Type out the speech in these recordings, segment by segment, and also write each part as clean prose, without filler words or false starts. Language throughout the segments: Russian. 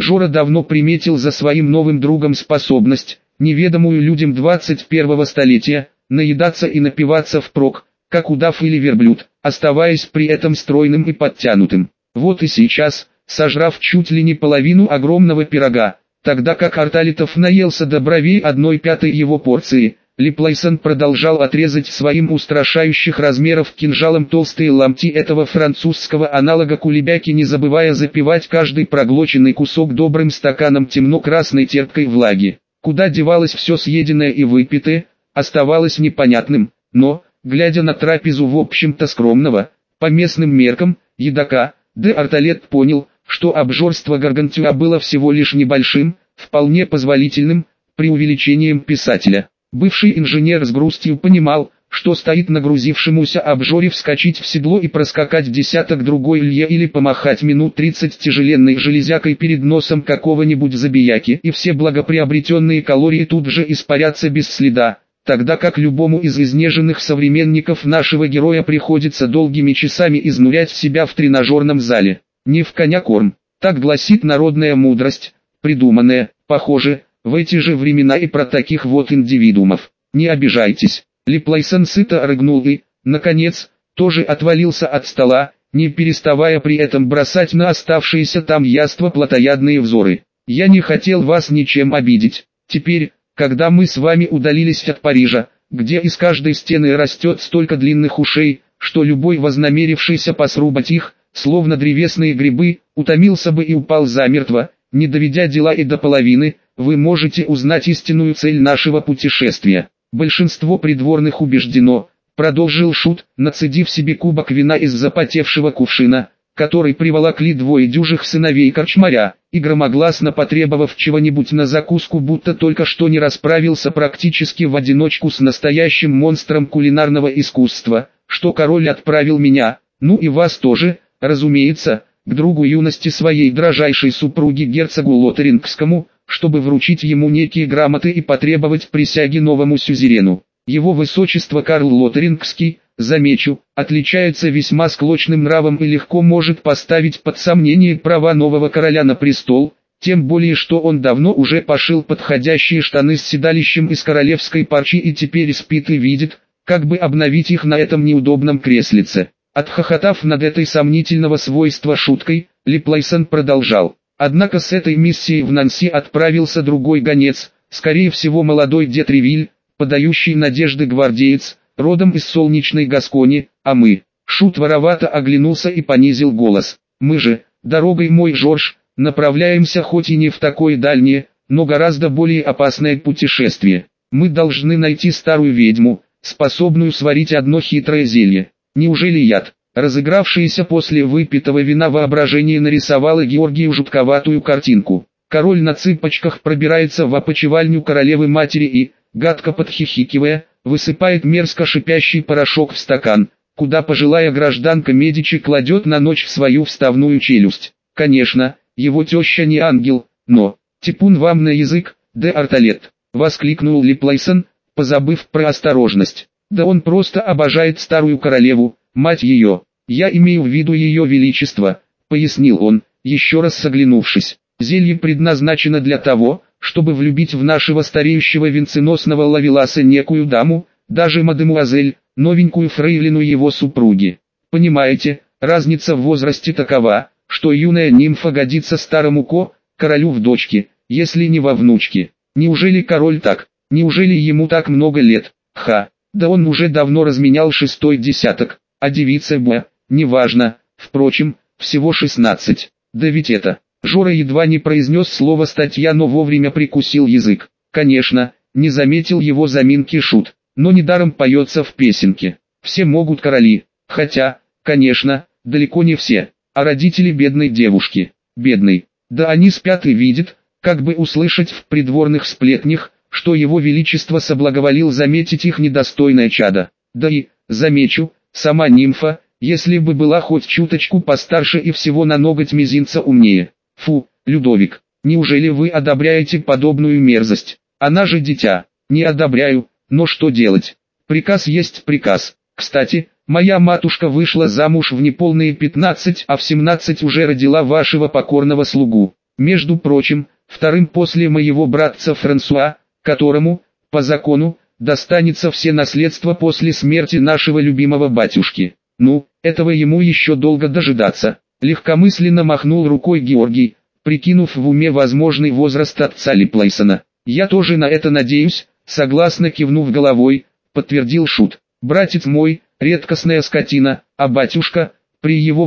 Жора давно приметил за своим новым другом способность, неведомую людям 21-го столетия, наедаться и напиваться впрок, как удав или верблюд, оставаясь при этом стройным и подтянутым. Вот и сейчас, сожрав чуть ли не половину огромного пирога, тогда как Арталитов наелся до бровей 1/5 его порции, Липлайсон продолжал отрезать своим устрашающих размеров кинжалом толстые ломти этого французского аналога кулебяки, не забывая запивать каждый проглоченный кусок добрым стаканом темно-красной терпкой влаги. Куда девалось все съеденное и выпитое, оставалось непонятным, но, глядя на трапезу в общем-то скромного, по местным меркам, едока, де Арталет понял, что обжорство Гаргантюа было всего лишь небольшим, вполне позволительным, преувеличением писателя. Бывший инженер с грустью понимал, что стоит нагрузившемуся обжоре вскочить в седло и проскакать десяток другой лье или помахать минут 30 тяжеленной железякой перед носом какого-нибудь забияки, и все благоприобретенные калории тут же испарятся без следа, тогда как любому из изнеженных современников нашего героя приходится долгими часами изнурять себя в тренажерном зале. Не в коня корм, так гласит народная мудрость, придуманная, похоже, в эти же времена и про таких вот индивидуумов. Не обижайтесь. Липлайсон сыто рыгнул и, наконец, тоже отвалился от стола, не переставая при этом бросать на оставшиеся там яства плотоядные взоры. Я не хотел вас ничем обидеть. Теперь, когда мы с вами удалились от Парижа, где из каждой стены растет столько длинных ушей, что любой вознамерившийся посрубать их, словно древесные грибы, утомился бы и упал замертво, не доведя дела и до половины, вы можете узнать истинную цель нашего путешествия. Большинство придворных убеждено, продолжил шут, нацедив себе кубок вина из запотевшего кувшина, который приволокли двое дюжих сыновей корчмаря, и громогласно потребовав чего-нибудь на закуску, будто только что не расправился практически в одиночку с настоящим монстром кулинарного искусства, что король отправил меня, ну и вас тоже, разумеется, к другу юности своей дрожайшей супруги герцогу Лотарингскому, чтобы вручить ему некие грамоты и потребовать присяги новому сюзерену. Его высочество Карл Лотарингский, замечу, отличается весьма склочным нравом и легко может поставить под сомнение права нового короля на престол, тем более что он давно уже пошил подходящие штаны с седалищем из королевской парчи и теперь спит и видит, как бы обновить их на этом неудобном креслице. Отхохотав над этой сомнительного свойства шуткой, Липлайсон продолжал. Однако с этой миссией в Нанси отправился другой гонец, скорее всего молодой де Тревиль, подающий надежды гвардеец, родом из солнечной Гаскони, а мы. Шут воровато оглянулся и понизил голос. Мы же, дорогой мой Жорж, направляемся хоть и не в такое дальнее, но гораздо более опасное путешествие. Мы должны найти старую ведьму, способную сварить одно хитрое зелье. Неужели яд? Разыгравшееся после выпитого вина воображение нарисовало Георгию жутковатую картинку. Король на цыпочках пробирается в опочивальню королевы-матери и, гадко подхихикивая, высыпает мерзко шипящий порошок в стакан, куда пожилая гражданка Медичи кладет на ночь свою вставную челюсть. Конечно, его теща не ангел, но... «Типун вам на язык, де Арталет!» — воскликнул Липлайсон, позабыв про осторожность. «Да он просто обожает старую королеву, мать ее. Я имею в виду ее величество», — пояснил он, еще раз оглянувшись. «Зелье предназначено для того, чтобы влюбить в нашего стареющего венценосного ловеласа некую даму, даже мадемуазель, новенькую фрейлину его супруги. Понимаете, разница в возрасте такова, что юная нимфа годится старому королю в дочке, если не во внучке. Неужели король так? Неужели ему так много лет? Ха! Да он уже давно разменял 6-й десяток, а девица неважно, впрочем, всего 16. Да ведь это... Жора едва не произнес слово «статья», но вовремя прикусил язык. Конечно, не заметил его заминки шут, но недаром поется в песенке. Все могут короли, хотя, конечно, далеко не все, а родители бедной девушки. Бедной, да они спят и видят, как бы услышать в придворных сплетнях, что его величество соблаговолил заметить их недостойное чадо. Да и, замечу, сама нимфа, если бы была хоть чуточку постарше и всего на ноготь мизинца умнее. Фу, Людовик, неужели вы одобряете подобную мерзость? Она же дитя. Не одобряю, но что делать? Приказ есть приказ. Кстати, моя матушка вышла замуж в неполные 15, а в 17 уже родила вашего покорного слугу. Между прочим, вторым после моего братца Франсуа, которому, по закону, достанется все наследство после смерти нашего любимого батюшки. Ну, этого ему еще долго дожидаться. Легкомысленно махнул рукой Георгий, прикинув в уме возможный возраст отца Липлейсона. Я тоже на это надеюсь, согласно кивнув головой, подтвердил Шут. Братец мой, редкостная скотина, а батюшка, при его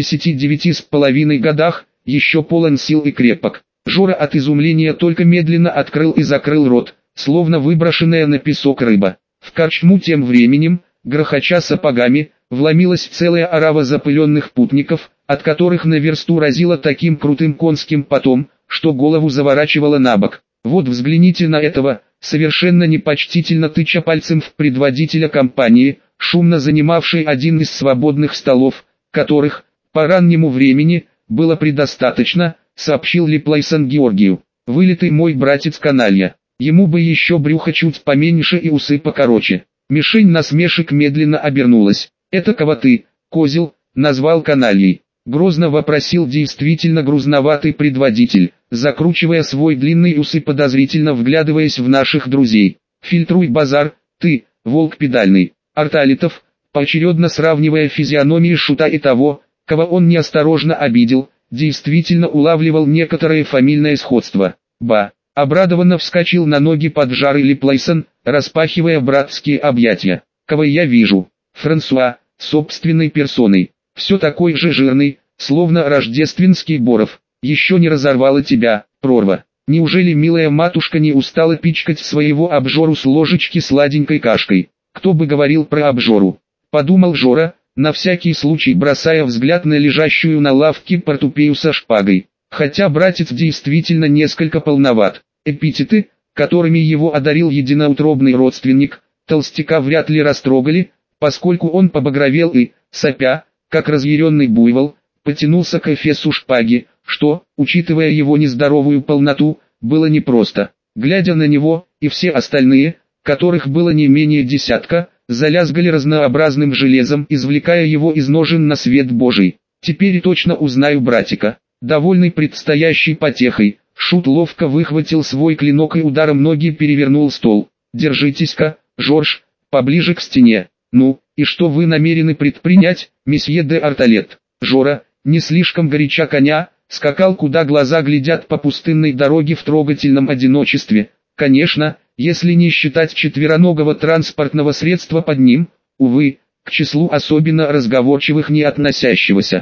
89,5 годах, еще полон сил и крепок. Жора от изумления только медленно открыл и закрыл рот, словно выброшенная на песок рыба. В корчму тем временем, грохоча сапогами, вломилась целая орава запыленных путников, от которых на версту разило таким крутым конским потом, что голову заворачивало на бок. Вот взгляните на этого, совершенно непочтительно тыча пальцем в предводителя компании, шумно занимавший один из свободных столов, которых, по раннему времени, было предостаточно, сообщил Липлейсон Георгию. Вылитый мой братец каналья. Ему бы еще брюхо чуть поменьше и усы покороче. Мишень насмешек медленно обернулась. «Это кого ты, козел, назвал канальей?» Грозно вопросил действительно грузноватый предводитель, закручивая свой длинный ус и подозрительно вглядываясь в наших друзей. «Фильтруй базар, ты, волк педальный». Арталитов, поочередно сравнивая физиономии Шута и того, кого он неосторожно обидел, действительно улавливал некоторое фамильное сходство. «Ба!» Обрадованно вскочил на ноги поджарый Липлейсон, распахивая братские объятия. «Кого я вижу? Франсуа, собственной персоной. Все такой же жирный, словно рождественский Боров. Еще не разорвала тебя, прорва. Неужели милая матушка не устала пичкать своего обжору с ложечки сладенькой кашкой? Кто бы говорил про обжору?» Подумал Жора, на всякий случай бросая взгляд на лежащую на лавке портупею со шпагой. Хотя братец действительно несколько полноват. Эпитеты, которыми его одарил единоутробный родственник, толстяка вряд ли растрогали, поскольку он побагровел и, сопя, как разъяренный буйвол, потянулся к эфесу шпаги, что, учитывая его нездоровую полноту, было непросто. Глядя на него, и все остальные, которых было не менее десятка, залязгали разнообразным железом, извлекая его из ножен на свет Божий. «Теперь точно узнаю братика». Довольный предстоящей потехой, Шут ловко выхватил свой клинок и ударом ноги перевернул стол. «Держитесь-ка, Жорж, поближе к стене. Ну, и что вы намерены предпринять, месье де Арталет?» Жора, не слишком горяча коня, скакал куда глаза глядят по пустынной дороге в трогательном одиночестве. Конечно, если не считать четвероногого транспортного средства под ним, увы, к числу особенно разговорчивых не относящегося.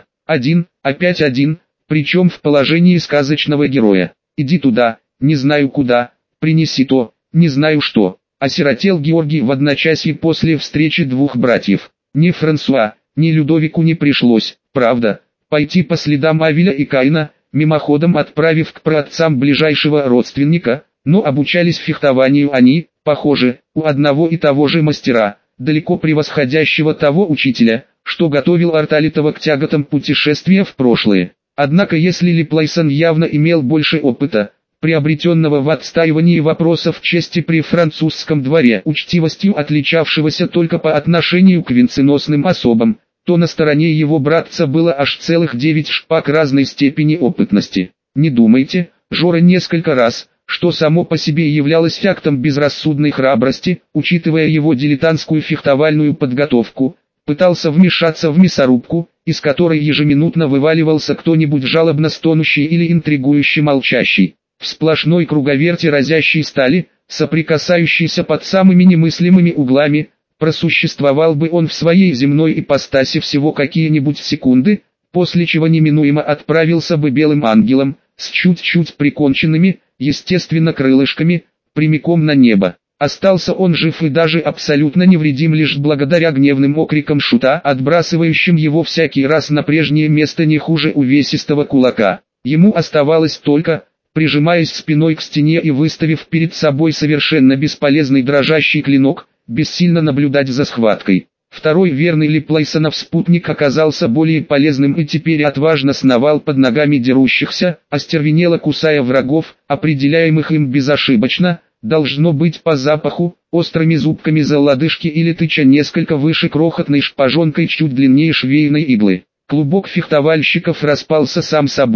Опять один, причем в положении сказочного героя. «Иди туда, не знаю куда, принеси то, не знаю что». Осиротел Георгий в одночасье после встречи двух братьев. Ни Франсуа, ни Людовику не пришлось, правда, пойти по следам Авеля и Каина, мимоходом отправив к праотцам ближайшего родственника, но обучались фехтованию они, похоже, у одного и того же мастера, далеко превосходящего того учителя, что готовил Арталитова к тяготам путешествия в прошлое. Однако если Липлейсон явно имел больше опыта, приобретенного в отстаивании вопросов чести при французском дворе, учтивостью отличавшегося только по отношению к венценосным особам, то на стороне его братца было аж целых 9 шпаг разной степени опытности. Не думайте, Жора несколько раз, что само по себе являлось актом безрассудной храбрости, учитывая его дилетантскую фехтовальную подготовку, пытался вмешаться в мясорубку, из которой ежеминутно вываливался кто-нибудь жалобно стонущий или интригующе молчащий. В сплошной круговерте разящей стали, соприкасающейся под самыми немыслимыми углами, просуществовал бы он в своей земной ипостаси всего какие-нибудь секунды, после чего неминуемо отправился бы белым ангелом, с чуть-чуть приконченными, естественно крылышками, прямиком на небо. Остался он жив и даже абсолютно невредим лишь благодаря гневным окрикам Шута, отбрасывающим его всякий раз на прежнее место не хуже увесистого кулака. Ему оставалось только, прижимаясь спиной к стене и выставив перед собой совершенно бесполезный дрожащий клинок, бессильно наблюдать за схваткой. Второй верный Липлейсонов спутник оказался более полезным и теперь отважно сновал под ногами дерущихся, остервенело кусая врагов, определяемых им безошибочно, должно быть по запаху, острыми зубками за лодыжки или тыча несколько выше крохотной шпажонкой чуть длиннее швейной иглы. Клубок фехтовальщиков распался сам собой,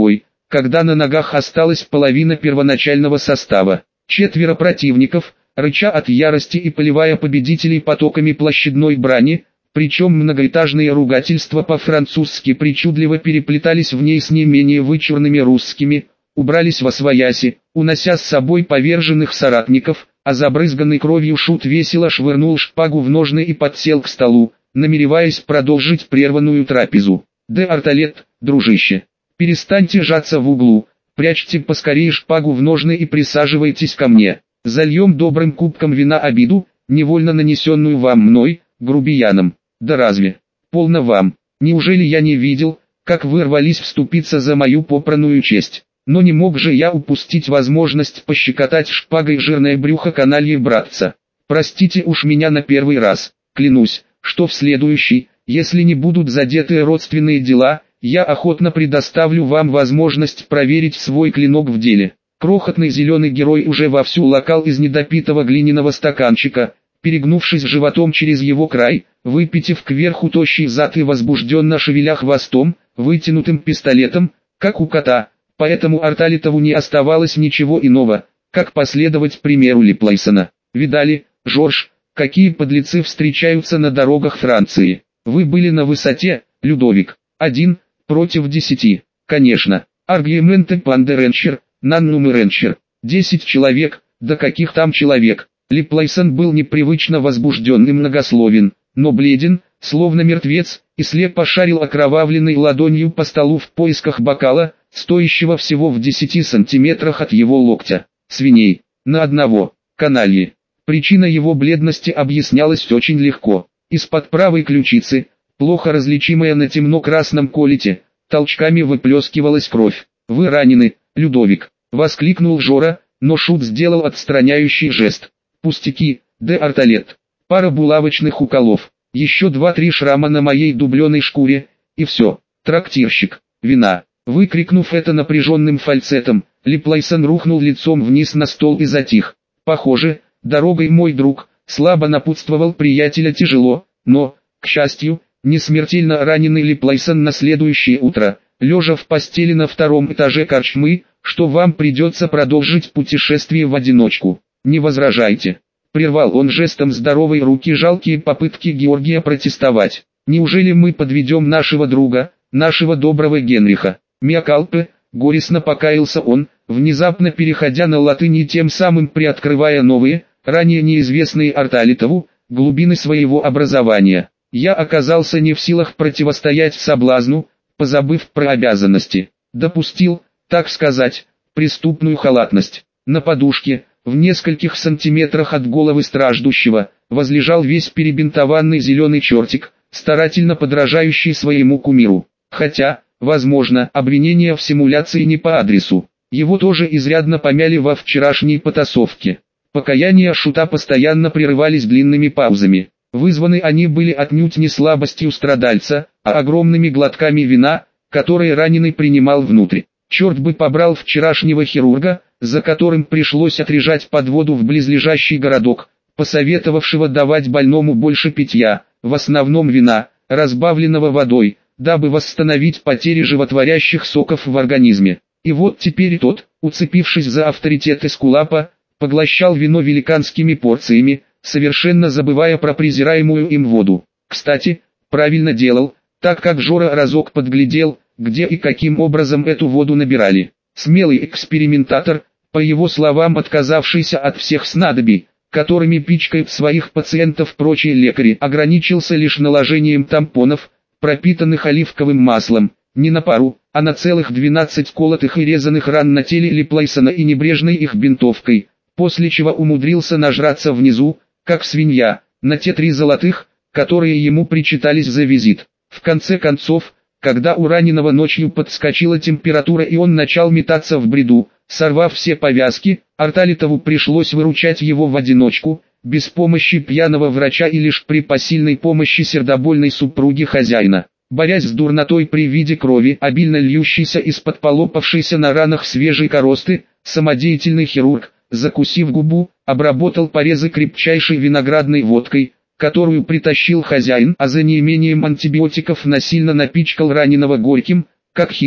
когда на ногах осталась половина первоначального состава. 4 противников, рыча от ярости и поливая победителей потоками площадной брани, причем многоэтажные ругательства по-французски причудливо переплетались в ней с не менее вычурными русскими, убрались восвояси, унося с собой поверженных соратников, а забрызганный кровью шут весело швырнул шпагу в ножны и подсел к столу, намереваясь продолжить прерванную трапезу. «Де Арталет, дружище, перестаньте жаться в углу, прячьте поскорее шпагу в ножны и присаживайтесь ко мне. Зальем добрым кубком вина обиду, невольно нанесенную вам мной, грубияном. Да разве? Полно вам. Неужели я не видел, как вы рвались вступиться за мою попраную честь? Но не мог же я упустить возможность пощекотать шпагой жирное брюхо канальи братца. Простите уж меня на первый раз. Клянусь, что в следующий, если не будут задеты родственные дела, я охотно предоставлю вам возможность проверить свой клинок в деле». Крохотный зеленый герой уже вовсю лакал из недопитого глиняного стаканчика, перегнувшись животом через его край, выпитив кверху тощий зад и возбужденно шевеля хвостом, вытянутым пистолетом, как у кота, поэтому Арталетову не оставалось ничего иного, как последовать примеру Леплейсона. «Видали, Жорж, какие подлецы встречаются на дорогах Франции? Вы были на высоте, Людовик. 1 против 10, конечно. Аргументы Пандеренчер, Наннумеренчер. 10 человек, да каких там человек». Леплейсон был непривычно возбужден и многословен, но бледен, словно мертвец, и слепо шарил окровавленной ладонью по столу в поисках бокала, стоящего всего в 10 сантиметрах от его локтя. «Свиней, на одного, канальи». Причина его бледности объяснялась очень легко. Из-под правой ключицы, плохо различимая на темно-красном колете, толчками выплескивалась кровь. «Вы ранены, Людовик», — воскликнул Жора, но шут сделал отстраняющий жест. «Пустяки, де Арталет. Пара булавочных уколов, еще 2-3 шрама на моей дубленой шкуре, и все. Трактирщик, вина». Выкрикнув это напряженным фальцетом, Леплейсон рухнул лицом вниз на стол и затих. «Похоже, дорогой мой друг», — слабо напутствовал приятеля тяжело, но, к счастью, не смертельно раненый Леплейсон на следующее утро, лежа в постели на 2-м этаже корчмы, что вам придется продолжить путешествие в одиночку. «Не возражайте», — прервал он жестом здоровой руки жалкие попытки Георгия протестовать. «Неужели мы подведем нашего друга, нашего доброго Генриха?» «Миакалпе», — горестно покаялся он, внезапно переходя на латынь и тем самым приоткрывая новые, ранее неизвестные Арталетову, глубины своего образования. «Я оказался не в силах противостоять соблазну, позабыв про обязанности. Допустил, так сказать, преступную халатность. На подушке, в нескольких сантиметрах от головы страждущего, возлежал весь перебинтованный зеленый чертик, старательно подражающий своему кумиру. Хотя, возможно, обвинения в симуляции не по адресу. Его тоже изрядно помяли во вчерашней потасовке. Покаяния шута постоянно прерывались длинными паузами. Вызваны они были отнюдь не слабостью страдальца, а огромными глотками вина, которые раненый принимал внутрь. Черт бы побрал вчерашнего хирурга, за которым пришлось отрежать подводу в близлежащий городок, посоветовавшего давать больному больше питья, в основном вина, разбавленного водой, дабы восстановить потери животворящих соков в организме. И вот теперь тот, уцепившись за авторитет Эскулапа, поглощал вино великанскими порциями, совершенно забывая про презираемую им воду. Кстати, правильно делал, так как Жора разок подглядел, где и каким образом эту воду набирали. Смелый экспериментатор, по его словам отказавшийся от всех снадобий, которыми пичкают своих пациентов прочие лекари, ограничился лишь наложением тампонов, пропитанных оливковым маслом, не на пару, а на целых 12 колотых и резаных ран на теле Леплейсона и небрежной их бинтовкой, после чего умудрился нажраться внизу, как свинья, на те 3 золотых, которые ему причитались за визит. В конце концов, когда у раненого ночью подскочила температура и он начал метаться в бреду, сорвав все повязки, Арталетову пришлось выручать его в одиночку, без помощи пьяного врача и лишь при посильной помощи сердобольной супруги хозяина. Борясь с дурнотой при виде крови, обильно льющейся из-под полопавшейся на ранах свежей коросты, самодеятельный хирург, закусив губу, обработал порезы крепчайшей виноградной водкой, которую притащил хозяин, а за неимением антибиотиков насильно напичкал раненого горьким, как хина,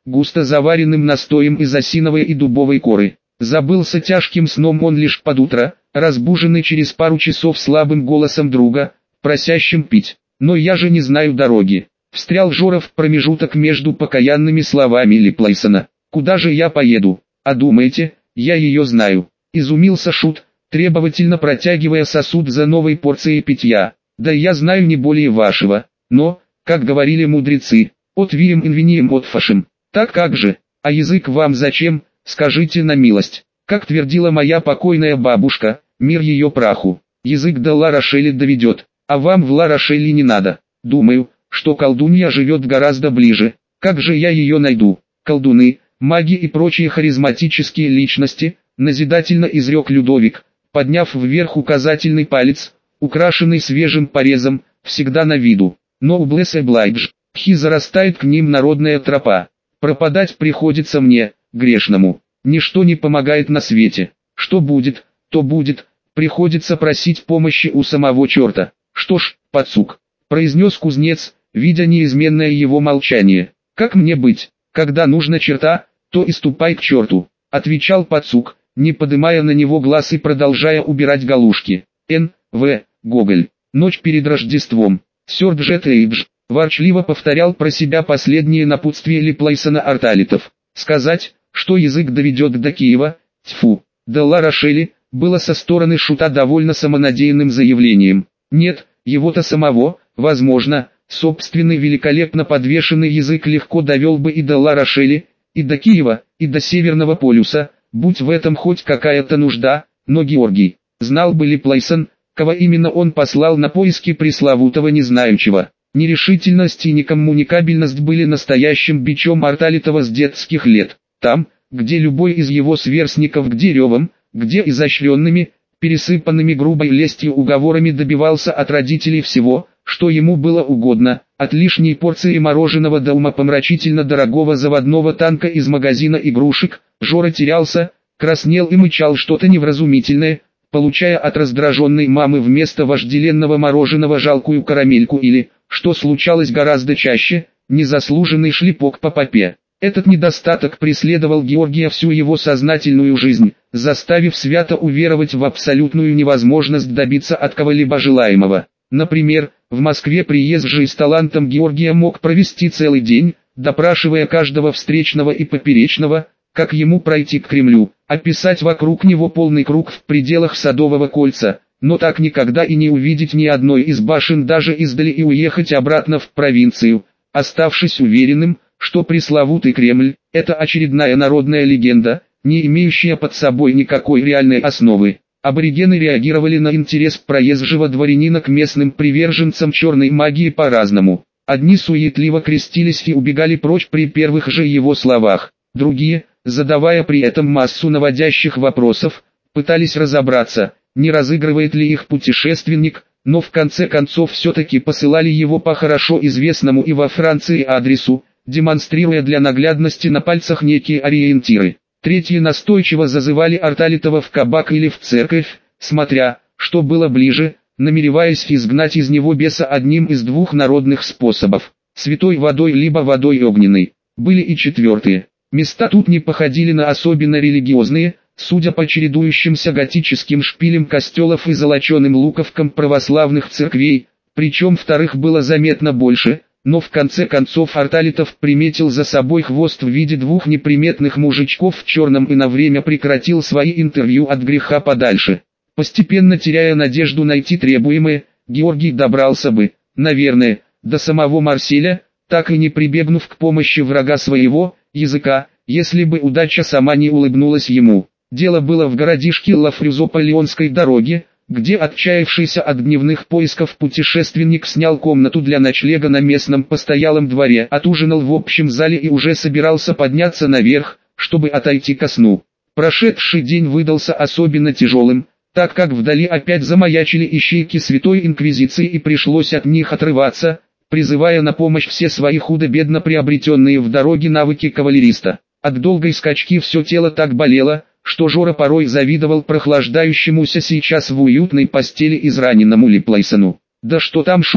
густо заваренным настоем из осиновой и дубовой коры. Забылся тяжким сном он лишь под утро, разбуженный через пару часов слабым голосом друга, просящим пить. «Но я же не знаю дороги», — встрял Жора в промежуток между покаянными словами Липлейсона. «Куда же я поеду? А думаете, я ее знаю?» — изумился Шут, требовательно протягивая сосуд за новой порцией питья. «Да я знаю не более вашего, но, как говорили мудрецы, от вием инвинием от фашем. Так как же, а язык вам зачем, скажите на милость? Как твердила моя покойная бабушка, мир ее праху, язык до Ла-Рошеля доведет, а вам в Ла-Рошеле не надо. Думаю, что колдунья живет гораздо ближе. Как же я ее найду?» «Колдуны, маги и прочие харизматические личности», назидательно изрек Людовик, подняв вверх указательный палец, украшенный свежим порезом, всегда на виду. «Но у Блэс Эблайдж, хи зарастает к ним народная тропа. Пропадать приходится мне, грешному. Ничто не помогает на свете. Что будет, то будет, приходится просить помощи у самого черта». «Что ж, пацук», — произнес кузнец, видя неизменное его молчание. «Как мне быть? Когда нужно черта, то и ступай к черту», — отвечал пацук, не подымая на него глаз и продолжая убирать галушки. Н.В. Гоголь. «Ночь перед Рождеством». «Сёр Джет Эйдж», — ворчливо повторял про себя последние напутствия Липлейсона Арталитов. Сказать, что язык доведет до Киева, тьфу, до Ла-Рошеля, было со стороны Шута довольно самонадеянным заявлением. Нет, его-то самого, возможно, собственный великолепно подвешенный язык легко довел бы и до Ла-Рошеля, и до Киева, и до Северного полюса, будь в этом хоть какая-то нужда, но Георгий, знал бы Липлейсон, кого именно он послал на поиски пресловутого незнающего. Нерешительность и некоммуникабельность были настоящим бичом Арталитова с детских лет. Там, где любой из его сверстников где ревом, где изощренными, пересыпанными грубой лестью уговорами добивался от родителей всего, что ему было угодно, от лишней порции мороженого до умопомрачительно дорогого заводного танка из магазина игрушек, Жора терялся, краснел и мычал что-то невразумительное, получая от раздраженной мамы вместо вожделенного мороженого жалкую карамельку или, что случалось гораздо чаще, незаслуженный шлепок по попе. Этот недостаток преследовал Георгия всю его сознательную жизнь, заставив свято уверовать в абсолютную невозможность добиться от кого-либо желаемого. Например, в Москве приезжий с талантом Георгия мог провести целый день, допрашивая каждого встречного и поперечного, как ему пройти к Кремлю, описать вокруг него полный круг в пределах Садового кольца, но так никогда и не увидеть ни одной из башен даже издали и уехать обратно в провинцию, оставшись уверенным, что пресловутый Кремль – это очередная народная легенда, не имеющая под собой никакой реальной основы. Аборигены реагировали на интерес проезжего дворянина к местным приверженцам черной магии по-разному. Одни суетливо крестились и убегали прочь при первых же его словах, другие, задавая при этом массу наводящих вопросов, пытались разобраться, не разыгрывает ли их путешественник, но в конце концов все-таки посылали его по хорошо известному и во Франции адресу, демонстрируя для наглядности на пальцах некие ориентиры. Третьи настойчиво зазывали Арталитова в кабак или в церковь, смотря, что было ближе, намереваясь изгнать из него беса одним из двух народных способов – святой водой либо водой огненной. Были и четвертые. Места тут не походили на особенно религиозные, судя по чередующимся готическим шпилям костелов и золоченым луковкам православных церквей, причем вторых было заметно больше. Но в конце концов Арталитов приметил за собой хвост в виде двух неприметных мужичков в черном и на время прекратил свои интервью от греха подальше. Постепенно теряя надежду найти требуемое, Георгий добрался бы, наверное, до самого Марселя, так и не прибегнув к помощи врага своего, языка, если бы удача сама не улыбнулась ему. Дело было в городишке Ла-Фрюзо по Лионской дороге, где отчаявшийся от дневных поисков путешественник снял комнату для ночлега на местном постоялом дворе, отужинал в общем зале и уже собирался подняться наверх, чтобы отойти ко сну. Прошедший день выдался особенно тяжелым, так как вдали опять замаячили ищейки Святой Инквизиции и пришлось от них отрываться, призывая на помощь все свои худо-бедно приобретенные в дороге навыки кавалериста. От долгой скачки все тело так болело, что Жора порой завидовал прохлаждающемуся сейчас в уютной постели израненному Липлейсону. Да что там Шут,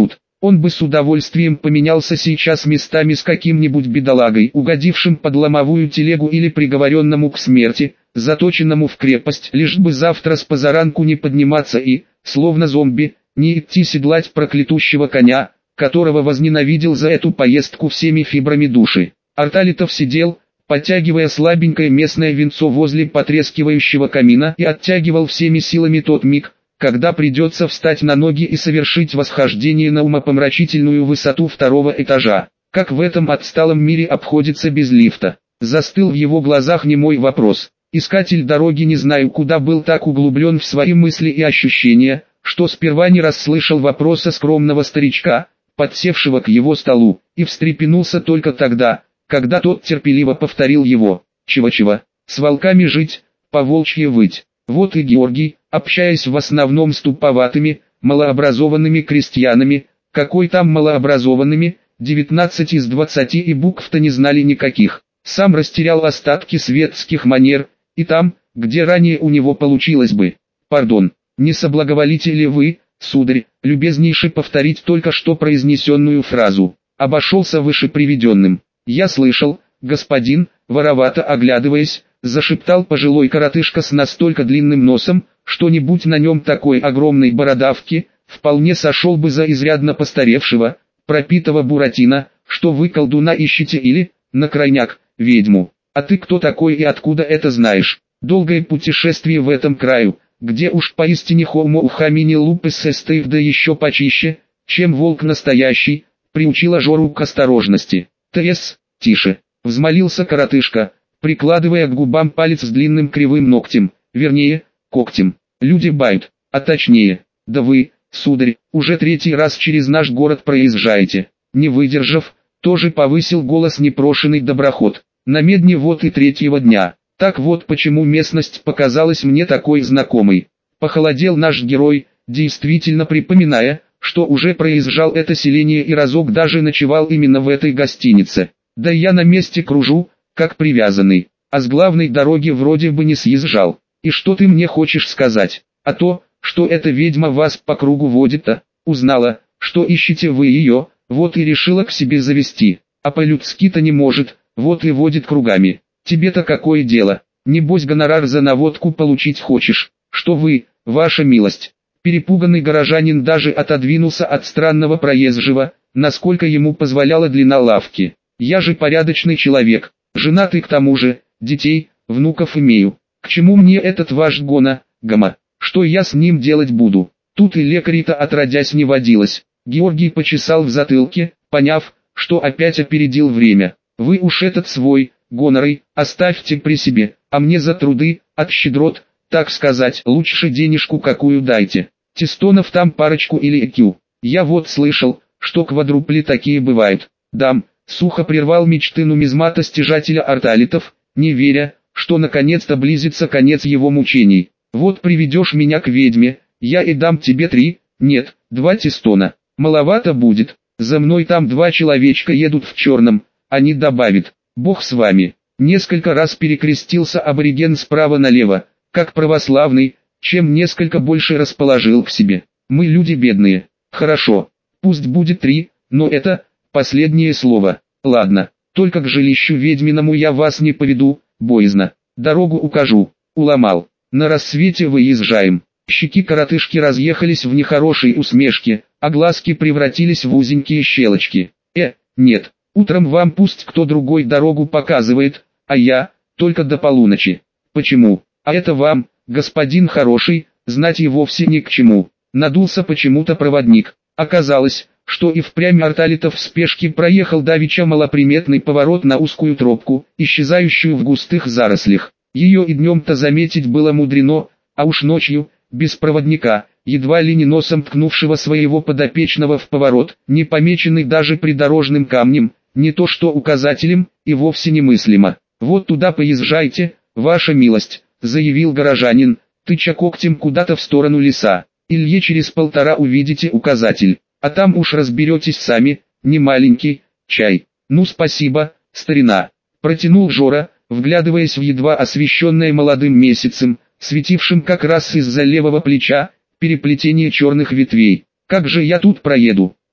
Он бы с удовольствием поменялся сейчас местами с каким-нибудь бедолагой, угодившим под ломовую телегу или приговоренному к смерти, заточенному в крепость, лишь бы завтра с позаранку не подниматься и, словно зомби, не идти седлать проклятущего коня, которого возненавидел за эту поездку всеми фибрами души. Арталитов сидел, подтягивая слабенькое местное винцо возле потрескивающего камина, и оттягивал всеми силами тот миг, когда придется встать на ноги и совершить восхождение на умопомрачительную высоту второго этажа. Как в этом отсталом мире обходится без лифта? Застыл в его глазах немой вопрос. Искатель дороги не знаю куда был так углублен в свои мысли и ощущения, что сперва не расслышал вопроса скромного старичка, подсевшего к его столу, и встрепенулся только тогда, когда тот терпеливо повторил его. Чего-чего? С волками жить, по-волчьи выть. Вот и Георгий, общаясь в основном с туповатыми, малообразованными крестьянами, какой там малообразованными, 19 из 20 и букв-то не знали никаких, сам растерял остатки светских манер, и там, где ранее у него получилось бы. Пардон, не соблаговолите ли вы, сударь, любезнейше повторить только что произнесенную фразу? Обошелся выше приведенным. Я слышал, господин, воровато оглядываясь, зашептал пожилой коротышка с настолько длинным носом, что не будь на нем такой огромной бородавки, вполне сошел бы за изрядно постаревшего, пропитого буратино, что вы колдуна ищете или, на крайняк, ведьму. А ты кто такой и откуда это знаешь? Долгое путешествие в этом краю, где уж поистине homo homini lupus est, да еще почище, чем волк настоящий, приучила Жору к осторожности. Т.С. Тише, взмолился коротышка, прикладывая к губам палец с длинным кривым ногтем, вернее, когтем. Люди бают, а точнее, да вы, сударь, уже третий раз через наш город проезжаете. Не выдержав, тоже повысил голос непрошенный доброход. На медне вот и третьего дня. Так вот почему местность показалась мне такой знакомой. Похолодел наш герой, действительно припоминая, что уже проезжал это селение и разок даже ночевал именно в этой гостинице. Да я на месте кружу, как привязанный, а с главной дороги вроде бы не съезжал. И что ты мне хочешь сказать? А то, что эта ведьма вас по кругу водит-то, узнала, что ищете вы ее, вот и решила к себе завести, а по-людски-то не может, вот и водит кругами. Тебе-то какое дело? Небось гонорар за наводку получить хочешь? Что вы, ваша милость? Перепуганный горожанин даже отодвинулся от странного проезжего, насколько ему позволяла длина лавки. Я же порядочный человек, женатый к тому же, детей, внуков имею. К чему мне этот ваш гома? Что я с ним делать буду? Тут и лекарей-то отродясь не водилось. Георгий почесал в затылке, поняв, что опять опередил время. Вы уж этот свой, гонорой, оставьте при себе, а мне за труды, от щедрот, так сказать, лучше денежку какую дайте. Тестонов там парочку или ЭКЮ. Я вот слышал, что квадрупли такие бывают. Дам, сухо прервал мечты нумизмата-стяжателя арталитов, не веря, что наконец-то близится конец его мучений. Вот приведешь меня к ведьме, я и дам тебе 3, нет, 2 тестона. Маловато будет, за мной там 2 человечка едут в черном, они добавят, бог с вами. Несколько раз перекрестился абориген справа налево, как православный, чем несколько больше расположил к себе. Мы люди бедные. Хорошо, пусть будет 3, но это последнее слово. Ладно, только к жилищу ведьминому я вас не поведу, боязно. Дорогу укажу. Уломал. На рассвете выезжаем. Щеки коротышки разъехались в нехорошей усмешке, а глазки превратились в узенькие щелочки. Нет, утром вам пусть кто другой дорогу показывает, а я, только до полуночи. Почему? А это вам, господин хороший, знать и вовсе ни к чему. Надулся почему-то проводник. Оказалось, что и впрямь Арталитов в спешке проехал давеча малоприметный поворот на узкую тропку, исчезающую в густых зарослях. Ее и днем-то заметить было мудрено, а уж ночью, без проводника, едва ли не носом ткнувшего своего подопечного в поворот, не помеченный даже придорожным камнем, не то что указателем, и вовсе немыслимо. «Вот туда поезжайте, ваша милость», — заявил горожанин, тыча когтем куда-то в сторону леса. «Илье через 1,5 увидите указатель, а там уж разберетесь сами, не маленький, чай». «Ну спасибо, старина», — протянул Жора, вглядываясь в едва освещенное молодым месяцем, светившим как раз из-за левого плеча, переплетение черных ветвей. «Как же я тут проеду?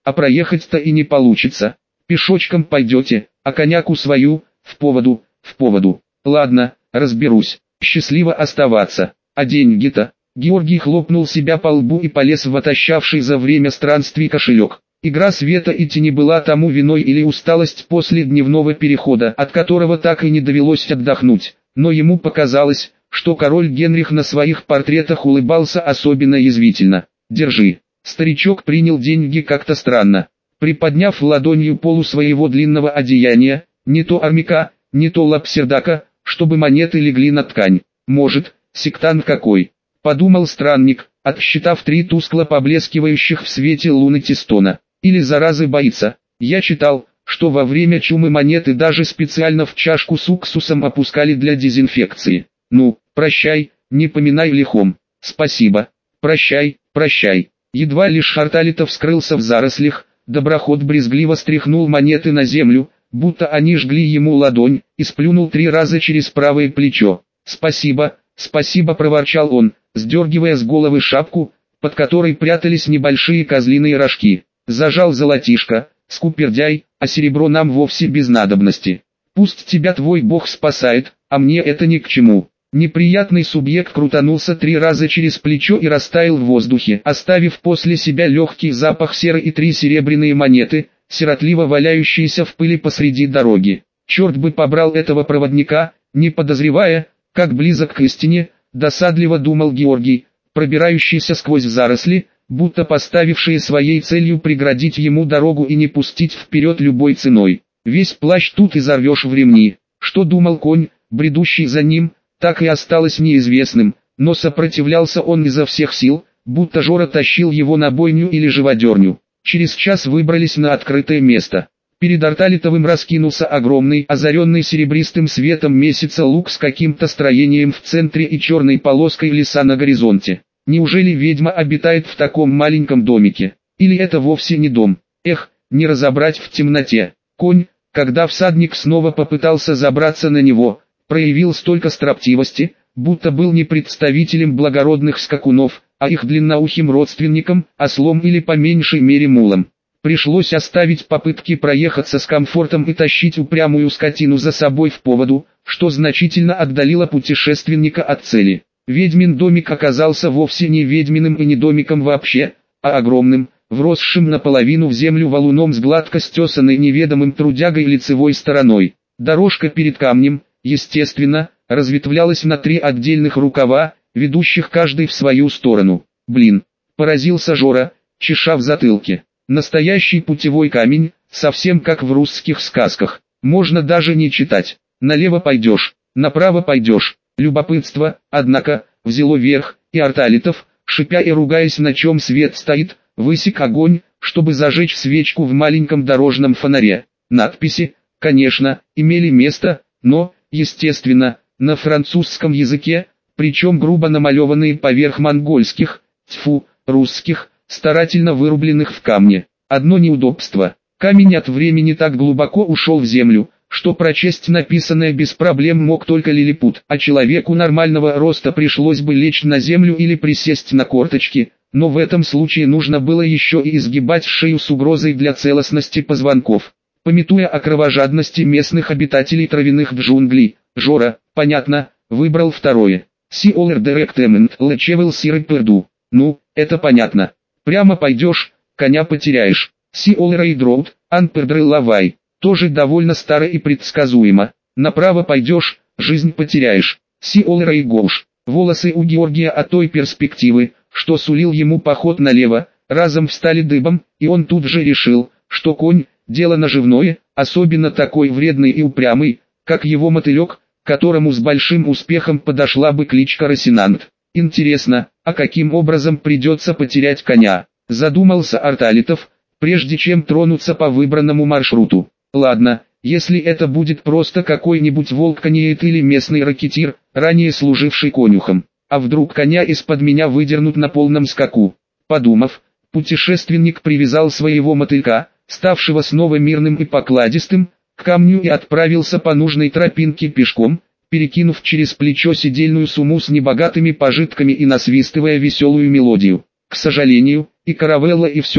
а проехать-то и не получится. Пешочком пойдете, а коняку свою, в поводу, в поводу. Ладно, разберусь, счастливо оставаться. А деньги-то? Георгий хлопнул себя по лбу и полез в отощавший за время странствий кошелек. Игра света и тени была тому виной или усталость после дневного перехода, от которого так и не довелось отдохнуть, но ему показалось, что король Генрих на своих портретах улыбался особенно язвительно. «Держи». Старичок принял деньги как-то странно, приподняв ладонью полу своего длинного одеяния, не то армяка, не то лапсердака, чтобы монеты легли на ткань. «Может, сектант какой?» — подумал странник, отсчитав 3 тускло поблескивающих в свете луны тестона. «Или заразы боится. Я читал, что во время чумы монеты даже специально в чашку с уксусом опускали для дезинфекции. Ну, прощай, не поминай лихом. Спасибо. Прощай, прощай». Едва лишь Шарталитов скрылся в зарослях, доброход брезгливо стряхнул монеты на землю, будто они жгли ему ладонь, и сплюнул 3 раза через правое плечо. «Спасибо, спасибо», проворчал он, сдергивая с головы шапку, под которой прятались небольшие козлиные рожки. «Зажал золотишко, скупердяй, а серебро нам вовсе без надобности. Пусть тебя твой бог спасает, а мне это ни к чему». Неприятный субъект крутанулся 3 раза через плечо и растаял в воздухе, оставив после себя легкий запах серы и 3 серебряные монеты, сиротливо валяющиеся в пыли посреди дороги. Черт бы побрал этого проводника, не подозревая, как близок к истине, досадливо думал Георгий, пробирающийся сквозь заросли, будто поставившие своей целью преградить ему дорогу и не пустить вперед любой ценой. Весь плащ тут изорвешь в ремни. Что думал конь, бредущий за ним, так и осталось неизвестным, но сопротивлялся он изо всех сил, будто Жора тащил его на бойню или живодерню. Через час выбрались на открытое место. Перед Арталитовым раскинулся огромный, озаренный серебристым светом месяца луг с каким-то строением в центре и черной полоской леса на горизонте. Неужели ведьма обитает в таком маленьком домике? Или это вовсе не дом? Эх, не разобрать в темноте. Конь, когда всадник снова попытался забраться на него, проявил столько строптивости, будто был не представителем благородных скакунов, а их длинноухим родственником, ослом или по меньшей мере мулом. Пришлось оставить попытки проехаться с комфортом и тащить упрямую скотину за собой в поводу, что значительно отдалило путешественника от цели. Ведьмин домик оказался вовсе не ведьминым и не домиком вообще, а огромным, вросшим наполовину в землю валуном с гладко стесанной неведомым трудягой лицевой стороной. Дорожка перед камнем, естественно, разветвлялась на 3 отдельных рукава, ведущих каждый в свою сторону. «Блин!» — поразился Жора, чеша в затылке. «Настоящий путевой камень, совсем как в русских сказках. Можно даже не читать. Налево пойдешь, направо пойдешь». Любопытство, однако, взяло верх, и Арталитов, шипя и ругаясь, на чем свет стоит, высек огонь, чтобы зажечь свечку в маленьком дорожном фонаре. Надписи, конечно, имели место, но, естественно, на французском языке, причем грубо намалеванные поверх монгольских, русских, старательно вырубленных в камне. Одно неудобство: камень от времени так глубоко ушел в землю, что прочесть написанное без проблем мог только лилипут, а человеку нормального роста пришлось бы лечь на землю или присесть на корточки, но в этом случае нужно было еще и изгибать шею с угрозой для целостности позвонков. Памятуя о кровожадности местных обитателей травяных джунглей, Жора, понятно, выбрал второе. «Сиолер директемент лечевел сиры перду». Ну, это понятно. Прямо пойдешь, коня потеряешь. «Сиолера и дроут, анпердры лавай». Тоже довольно старо и предсказуемо. Направо пойдешь, жизнь потеряешь. «Сиолера и гоуш». Волосы у Георгия от той перспективы, что сулил ему поход налево, разом встали дыбом, и он тут же решил, что конь – дело наживное, особенно такой вредный и упрямый, как его мотылек, которому с большим успехом подошла бы кличка Росинант. Интересно, а каким образом придется потерять коня? Задумался Арталитов, прежде чем тронуться по выбранному маршруту. Ладно, если это будет просто какой-нибудь волк-конеет или местный ракетир, ранее служивший конюхом. А вдруг коня из-под меня выдернут на полном скаку? Подумав, путешественник привязал своего мотылька, ставшего снова мирным и покладистым, к камню и отправился по нужной тропинке пешком, перекинув через плечо седельную сумму с небогатыми пожитками и насвистывая веселую мелодию. К сожалению, и каравелла и все,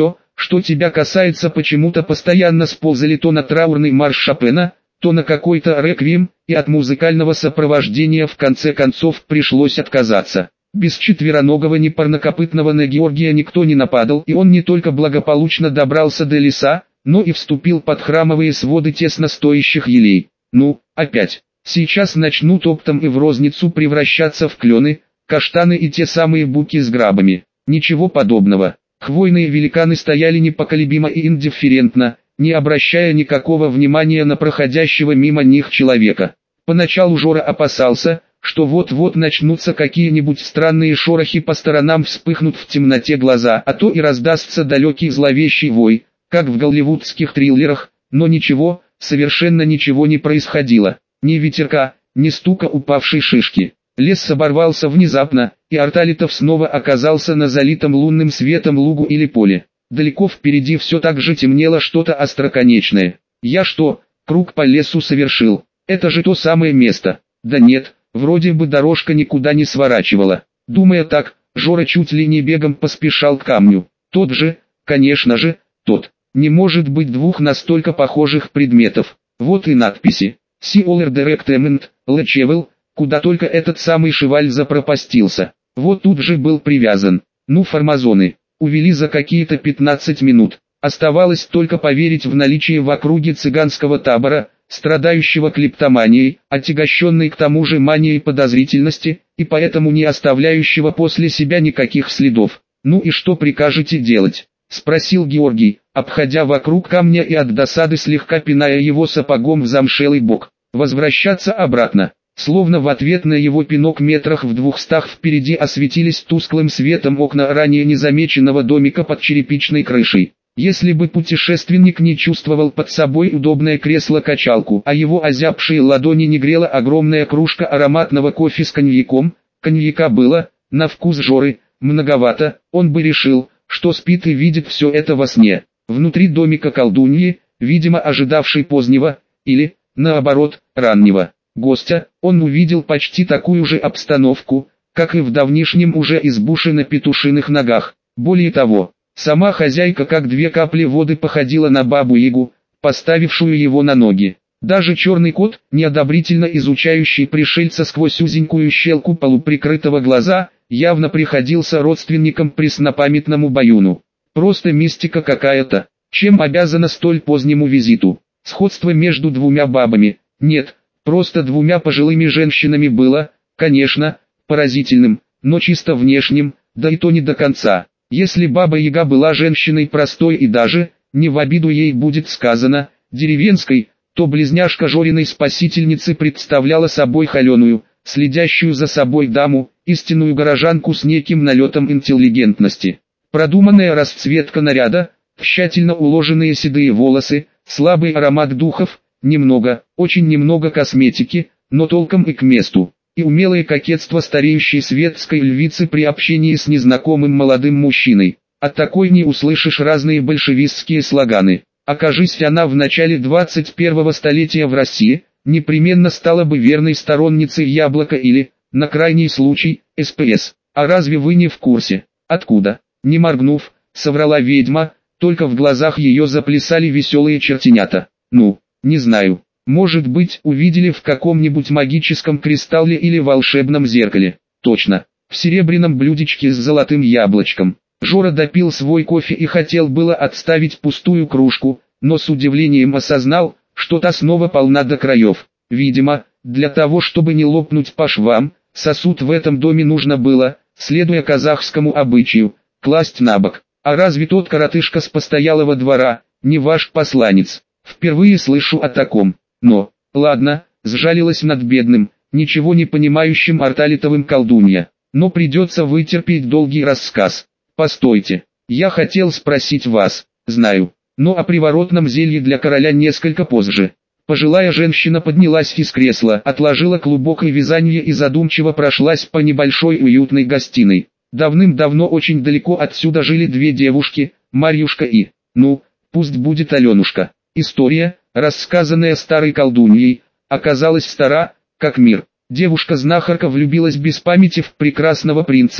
Что тебя касается, почему-то постоянно сползали то на траурный марш Шопена, то на какой-то реквием, и от музыкального сопровождения в конце концов пришлось отказаться. Без четвероногого непарнокопытного на Георгия никто не нападал, и он не только благополучно добрался до леса, но и вступил под храмовые своды тесно стоящих елей. Ну, опять. Сейчас начнут оптом и в розницу превращаться в клены, каштаны и те самые буки с грабами. Ничего подобного. Хвойные великаны стояли непоколебимо и индифферентно, не обращая никакого внимания на проходящего мимо них человека. Поначалу Жора опасался, что вот-вот начнутся какие-нибудь странные шорохи по сторонам, вспыхнут в темноте глаза, а то и раздастся далекий зловещий вой, как в голливудских триллерах, но ничего, совершенно ничего не происходило. Ни ветерка, ни стука упавшей шишки. Лес оборвался внезапно, и Арталитов снова оказался на залитом лунным светом лугу или поле. Далеко впереди все так же темнело что-то остроконечное. Я что, круг по лесу совершил? Это же то самое место. Да нет, вроде бы дорожка никуда не сворачивала. Думая так, Жора чуть ли не бегом поспешал к камню. Тот же, конечно же, тот. Не может быть двух настолько похожих предметов. Вот и надписи. Сиолер Директемент, Лечевел, куда только этот самый Шеваль запропастился. Вот тут же был привязан. Ну формазоны, увели за какие-то 15 минут. Оставалось только поверить в наличие в округе цыганского табора, страдающего клептоманией, отягощенной к тому же манией подозрительности, и поэтому не оставляющего после себя никаких следов. Ну и что прикажете делать? Спросил Георгий, обходя вокруг камня и от досады слегка пиная его сапогом в замшелый бок. Возвращаться обратно. Словно в ответ на его пинок метрах в 200 впереди осветились тусклым светом окна ранее незамеченного домика под черепичной крышей. Если бы путешественник не чувствовал под собой удобное кресло-качалку, а его озябшие ладони не грела огромная кружка ароматного кофе с коньяком, коньяка было, на вкус Жоры, многовато, он бы решил, что спит и видит все это во сне. Внутри домика колдуньи, видимо ожидавшей позднего, или, наоборот, раннего гостя, он увидел почти такую же обстановку, как и в давнишнем уже избуши на петушиных ногах. Более того, сама хозяйка как две капли воды походила на бабу-ягу, поставившую его на ноги. Даже черный кот, неодобрительно изучающий пришельца сквозь узенькую щелку полуприкрытого глаза, явно приходился родственником преснопамятному Баюну. Просто мистика какая-то. Чем обязана столь позднему визиту? Сходство между двумя бабами? Нет, просто двумя пожилыми женщинами было, конечно, поразительным, но чисто внешним, да и то не до конца. Если Баба-Яга была женщиной простой и даже, не в обиду ей будет сказано, деревенской, то близняшка Жориной спасительницы представляла собой холеную, следящую за собой даму, истинную горожанку с неким налетом интеллигентности. Продуманная расцветка наряда, тщательно уложенные седые волосы, слабый аромат духов, немного, очень немного косметики, но толком и к месту, и умелое кокетство стареющей светской львицы при общении с незнакомым молодым мужчиной. От такой не услышишь разные большевистские слоганы. Окажись она в начале 21-го столетия в России, непременно стала бы верной сторонницей Яблока или, на крайний случай, СПС. А разве вы не в курсе? Откуда? Не моргнув, соврала ведьма, только в глазах ее заплясали веселые чертенята. Ну, не знаю, может быть, увидели в каком-нибудь магическом кристалле или волшебном зеркале. Точно, в серебряном блюдечке с золотым яблочком. Жора допил свой кофе и хотел было отставить пустую кружку, но с удивлением осознал, что та снова полна до краев. Видимо, для того чтобы не лопнуть по швам, сосуд в этом доме нужно было, следуя казахскому обычаю, класть на бок. А разве тот коротышка с постоялого двора, не ваш посланец? Впервые слышу о таком. Но, ладно, сжалилась над бедным, ничего не понимающим Арталитовым колдунья. Но придется вытерпеть долгий рассказ. Постойте, я хотел спросить вас, знаю, но о приворотном зелье для короля несколько позже. Пожилая женщина поднялась из кресла, отложила клубок и вязание и задумчиво прошлась по небольшой уютной гостиной. Давным-давно очень далеко отсюда жили две девушки, Марьюшка и, ну, пусть будет Аленушка. История, рассказанная старой колдуньей, оказалась стара, как мир. Девушка-знахарка влюбилась без памяти в прекрасного принца,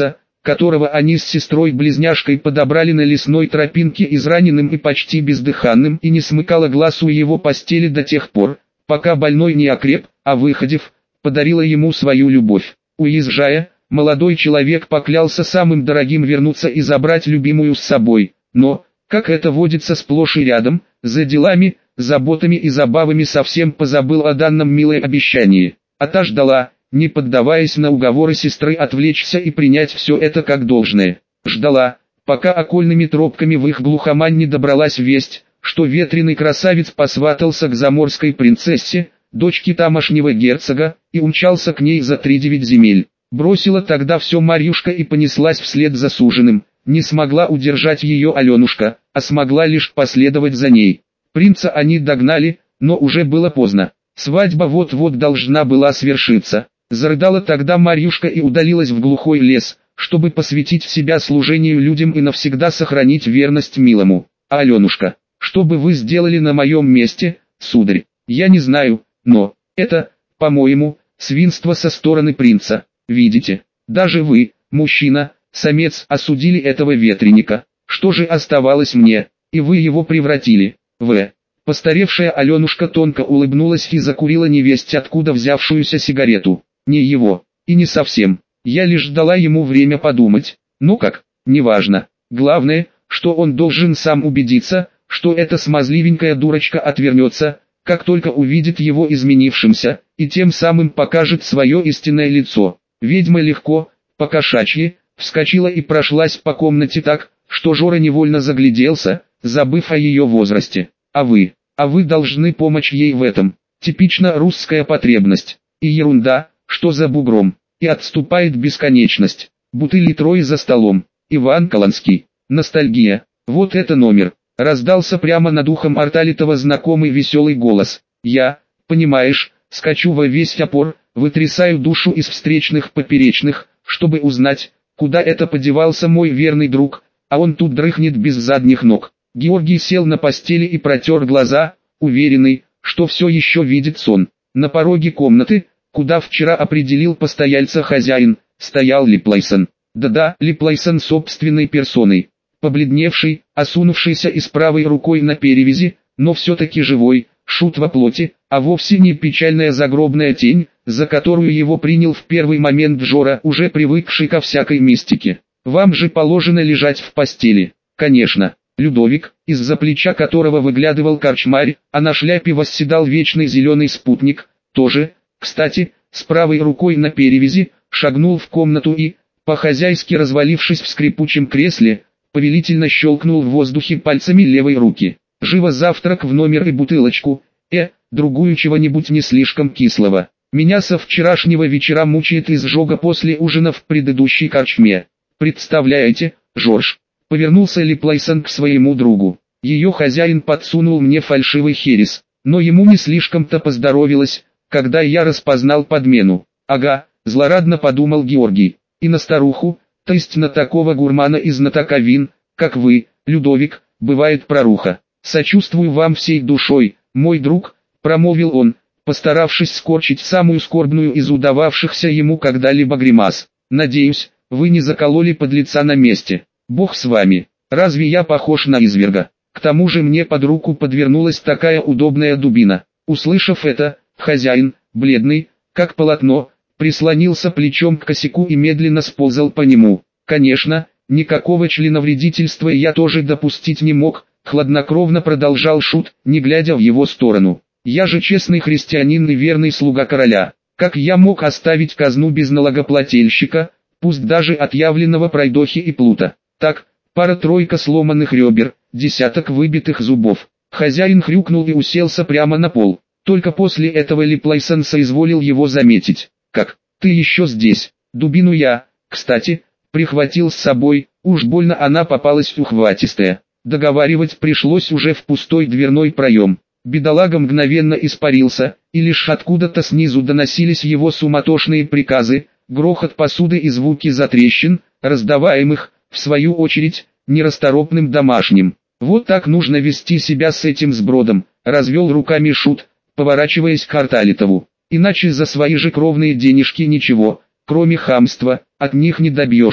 которого они с сестрой-близняшкой подобрали на лесной тропинке израненным и почти бездыханным, и не смыкала глаз у его постели до тех пор, пока больной не окреп, а выходив, подарила ему свою любовь. Уезжая, молодой человек поклялся самым дорогим вернуться и забрать любимую с собой, но, как это водится сплошь и рядом, за делами, заботами и забавами совсем позабыл о данном милое обещании. А та ждала, не поддаваясь на уговоры сестры отвлечься и принять все это как должное. Ждала, пока окольными тропками в их глухомань не добралась весть, что ветреный красавец посватался к заморской принцессе, дочке тамошнего герцога, и умчался к ней за 3-9 земель. Бросила тогда все Марьюшка и понеслась вслед за суженым. Не смогла удержать ее Аленушка, а смогла лишь последовать за ней. Принца они догнали, но уже было поздно. Свадьба вот-вот должна была свершиться. Зарыдала тогда Марьюшка и удалилась в глухой лес, чтобы посвятить себя служению людям и навсегда сохранить верность милому. А Аленушка, что бы вы сделали на моем месте, сударь? Я не знаю, но это, по-моему, свинство со стороны принца. Видите, даже вы, мужчина, самец, осудили этого ветреника. Что же оставалось мне? И вы его превратили в... Постаревшая Аленушка тонко улыбнулась и закурила невесть откуда взявшуюся сигарету. Не его, и не совсем. Я лишь дала ему время подумать. Ну как, неважно. Главное, что он должен сам убедиться, что эта смазливенькая дурочка отвернется, как только увидит его изменившимся, и тем самым покажет свое истинное лицо. Ведьма легко, по-кошачьи, вскочила и прошлась по комнате так, что Жора невольно загляделся, забыв о ее возрасте. А вы должны помочь ей в этом. Типично русская потребность. И ерунда, что за бугром. И отступает бесконечность. Бутыли трое за столом. Иван Колонский. Ностальгия. Вот это номер. Раздался прямо над ухом Арталитова знакомый веселый голос. Я, понимаешь, скачу во весь опор, вытрясаю душу из встречных поперечных, чтобы узнать, куда это подевался мой верный друг, а он тут дрыхнет без задних ног. Георгий сел на постели и протер глаза, уверенный, что все еще видит сон. На пороге комнаты, куда вчера определил постояльца хозяин, стоял Липлайсон. Да-да, Липлайсон собственной персоной. Побледневший, осунувшийся и с правой рукой на перевязи, но все-таки живой, шут во плоти, а вовсе не печальная загробная тень, за которую его принял в первый момент Жора, уже привыкший ко всякой мистике. Вам же положено лежать в постели. Конечно. Людовик, из-за плеча которого выглядывал корчмарь, а на шляпе восседал вечный зеленый спутник, тоже, кстати, с правой рукой на перевязи, шагнул в комнату и, по-хозяйски развалившись в скрипучем кресле, повелительно щелкнул в воздухе пальцами левой руки. Живо завтрак в номер и бутылочку, другую чего-нибудь не слишком кислого. Меня со вчерашнего вечера мучает изжога после ужина в предыдущей корчме. Представляете, Жорж? Повернулся Липлайсон к своему другу. Ее хозяин подсунул мне фальшивый херес, но ему не слишком-то поздоровилось, когда я распознал подмену. Ага, злорадно подумал Георгий. И на старуху, то есть на такого гурмана и знатока вин, как вы, Людовик, бывает проруха. Сочувствую вам всей душой, мой друг, промолвил он, постаравшись скорчить самую скорбную из удававшихся ему когда-либо гримас. Надеюсь, вы не закололи подлеца на месте. Бог с вами, разве я похож на изверга? К тому же мне под руку подвернулась такая удобная дубина. Услышав это, хозяин, бледный, как полотно, прислонился плечом к косяку и медленно сползал по нему. Конечно, никакого членовредительства я тоже допустить не мог, хладнокровно продолжал шут, не глядя в его сторону. Я же честный христианин и верный слуга короля. Как я мог оставить казну без налогоплательщика, пусть даже отъявленного пройдохи и плута? Так, пара-тройка сломанных ребер, десяток выбитых зубов. Хозяин хрюкнул и уселся прямо на пол. Только после этого Липлайсон соизволил его заметить. «Как, ты еще здесь? Дубину я, кстати, прихватил с собой, уж больно она попалась ухватистая». Договаривать пришлось уже в пустой дверной проем. Бедолага мгновенно испарился, и лишь откуда-то снизу доносились его суматошные приказы, грохот посуды и звуки затрещин, раздаваемых, в свою очередь, нерасторопным домашним. Вот так нужно вести себя с этим сбродом, развел руками шут, поворачиваясь к Арталитову. Иначе за свои же кровные денежки ничего, кроме хамства, от них не добьешься.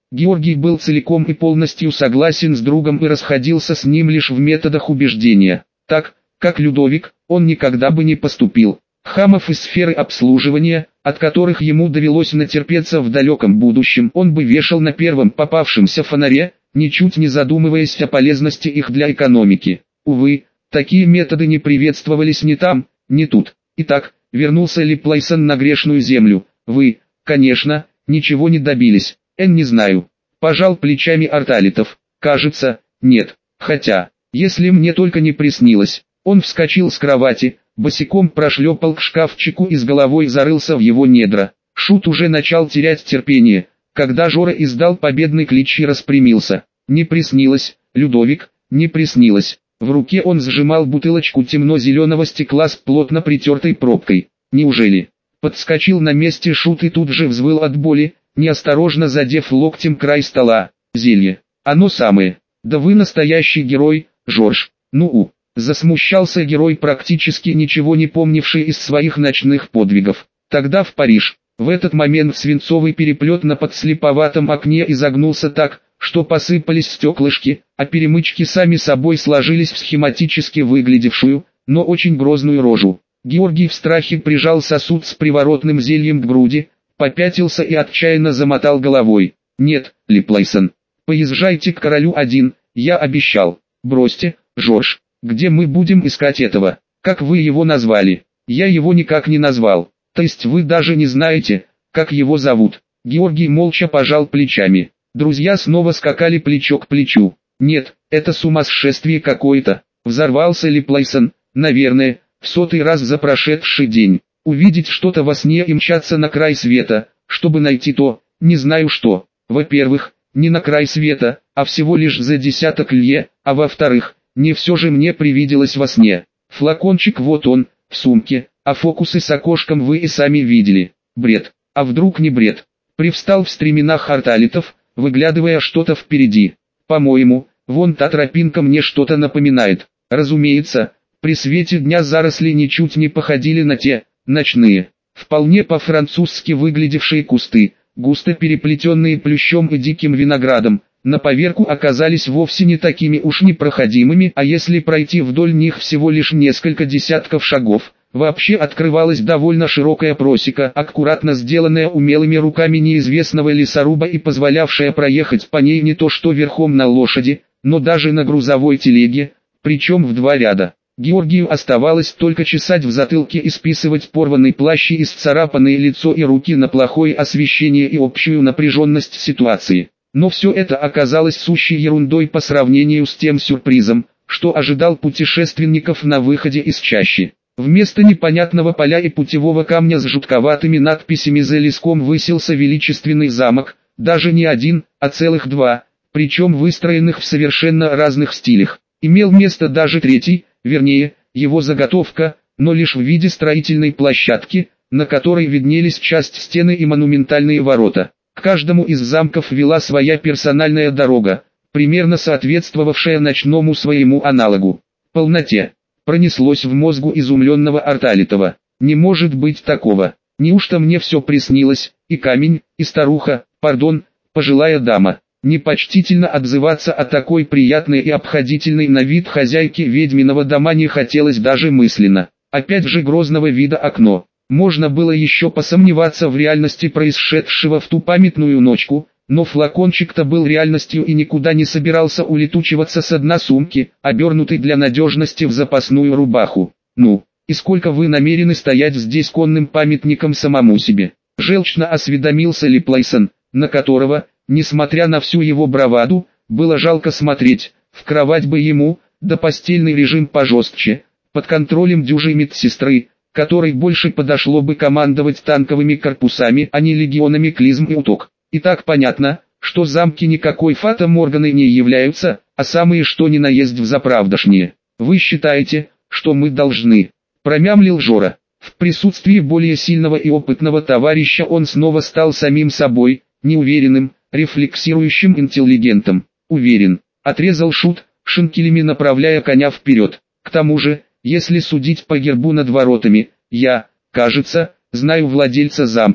Георгий был целиком и полностью согласен с другом и расходился с ним лишь в методах убеждения. Так, как Людовик, он никогда бы не поступил. Хамов из сферы обслуживания, от которых ему довелось натерпеться в далеком будущем, он бы вешал на первом попавшемся фонаре, ничуть не задумываясь о полезности их для экономики. Увы, такие методы не приветствовались ни там, ни тут. Итак, вернулся ли Плайсон на грешную землю? Вы, конечно, ничего не добились. Не знаю. Пожал плечами Арталитов. Кажется, нет. Хотя, если мне только не приснилось. Он вскочил с кровати, босиком прошлепал к шкафчику и с головой зарылся в его недра. Шут уже начал терять терпение, когда Жора издал победный клич и распрямился. Не приснилось, Людовик, не приснилось. В руке он сжимал бутылочку темно-зеленого стекла с плотно притертой пробкой. Неужели? Подскочил на месте Шут и тут же взвыл от боли, неосторожно задев локтем край стола. Зелье. Оно самое. Да вы настоящий герой, Жорж. Ну-у. Засмущался герой, практически ничего не помнивший из своих ночных подвигов. Тогда в Париж. В этот момент свинцовый переплет на подслеповатом окне изогнулся так, что посыпались стеклышки, а перемычки сами собой сложились в схематически выглядевшую, но очень грозную рожу. Георгий в страхе прижал сосуд с приворотным зельем к груди, попятился и отчаянно замотал головой. «Нет, Липлайсон, поезжайте к королю один, я обещал. Бросьте, Жорж, где мы будем искать этого? Как вы его назвали?» «Я его никак не назвал. То есть вы даже не знаете, как его зовут?» Георгий молча пожал плечами. Друзья снова скакали плечо к плечу. «Нет, это сумасшествие какое-то», — взорвался Липлайсон, наверное, в 100-й раз за прошедший день. Увидеть что-то во сне и мчаться на край света, чтобы найти то, не знаю что. Во-первых, не на край света, а всего лишь за десяток лье, а во-вторых, не все же мне привиделось во сне. Флакончик вот он, в сумке, а фокусы с окошком вы и сами видели. Бред. А вдруг не бред? Привстал в стременах Арталитов, выглядывая что-то впереди. По-моему, вон та тропинка мне что-то напоминает. Разумеется, при свете дня заросли ничуть не походили на те, ночные, вполне по-французски выглядевшие кусты, густо переплетенные плющом и диким виноградом, на поверку оказались вовсе не такими уж непроходимыми, а если пройти вдоль них всего лишь несколько десятков шагов, вообще открывалась довольно широкая просека, аккуратно сделанная умелыми руками неизвестного лесоруба и позволявшая проехать по ней не то что верхом на лошади, но даже на грузовой телеге, причем в 2 ряда. Георгию оставалось только чесать в затылке и списывать порванный плащ и исцарапанное лицо и руки на плохое освещение и общую напряженность ситуации. Но все это оказалось сущей ерундой по сравнению с тем сюрпризом, что ожидал путешественников на выходе из чащи. Вместо непонятного поля и путевого камня с жутковатыми надписями за леском высился величественный замок, даже не один, а целых 2, причем выстроенных в совершенно разных стилях. Имел место даже 3-й, вернее, его заготовка, но лишь в виде строительной площадки, на которой виднелись часть стены и монументальные ворота. К каждому из замков вела своя персональная дорога, примерно соответствовавшая ночному своему аналогу. Полноте. Пронеслось в мозгу изумленного Арталитова. Не может быть такого. Неужто мне все приснилось, и камень, и старуха, пардон, пожилая дама. Непочтительно отзываться о такой приятной и обходительной на вид хозяйке ведьминого дома не хотелось даже мысленно. Опять же грозного вида окно. Можно было еще посомневаться в реальности происшедшего в ту памятную ночку, но флакончик-то был реальностью и никуда не собирался улетучиваться с дна сумки, обернутой для надежности в запасную рубаху. «Ну, и сколько вы намерены стоять здесь конным памятником самому себе?» Желчно осведомился Липлайсон, на которого, несмотря на всю его браваду, было жалко смотреть. В кровать бы ему, да постельный режим пожестче, под контролем дюжей медсестры, которой больше подошло бы командовать танковыми корпусами, а не легионами клизм и уток. И так понятно, что замки никакой фата-морганой не являются, а самые что ни на есть взаправдошние. «Вы считаете, что мы должны?» — промямлил Жора. В присутствии более сильного и опытного товарища он снова стал самим собой, неуверенным, рефлексирующим интеллигентом. «Уверен», — отрезал Шут, шинкелями направляя коня вперед. «К тому же, если судить по гербу над воротами, я, кажется, знаю владельца замка».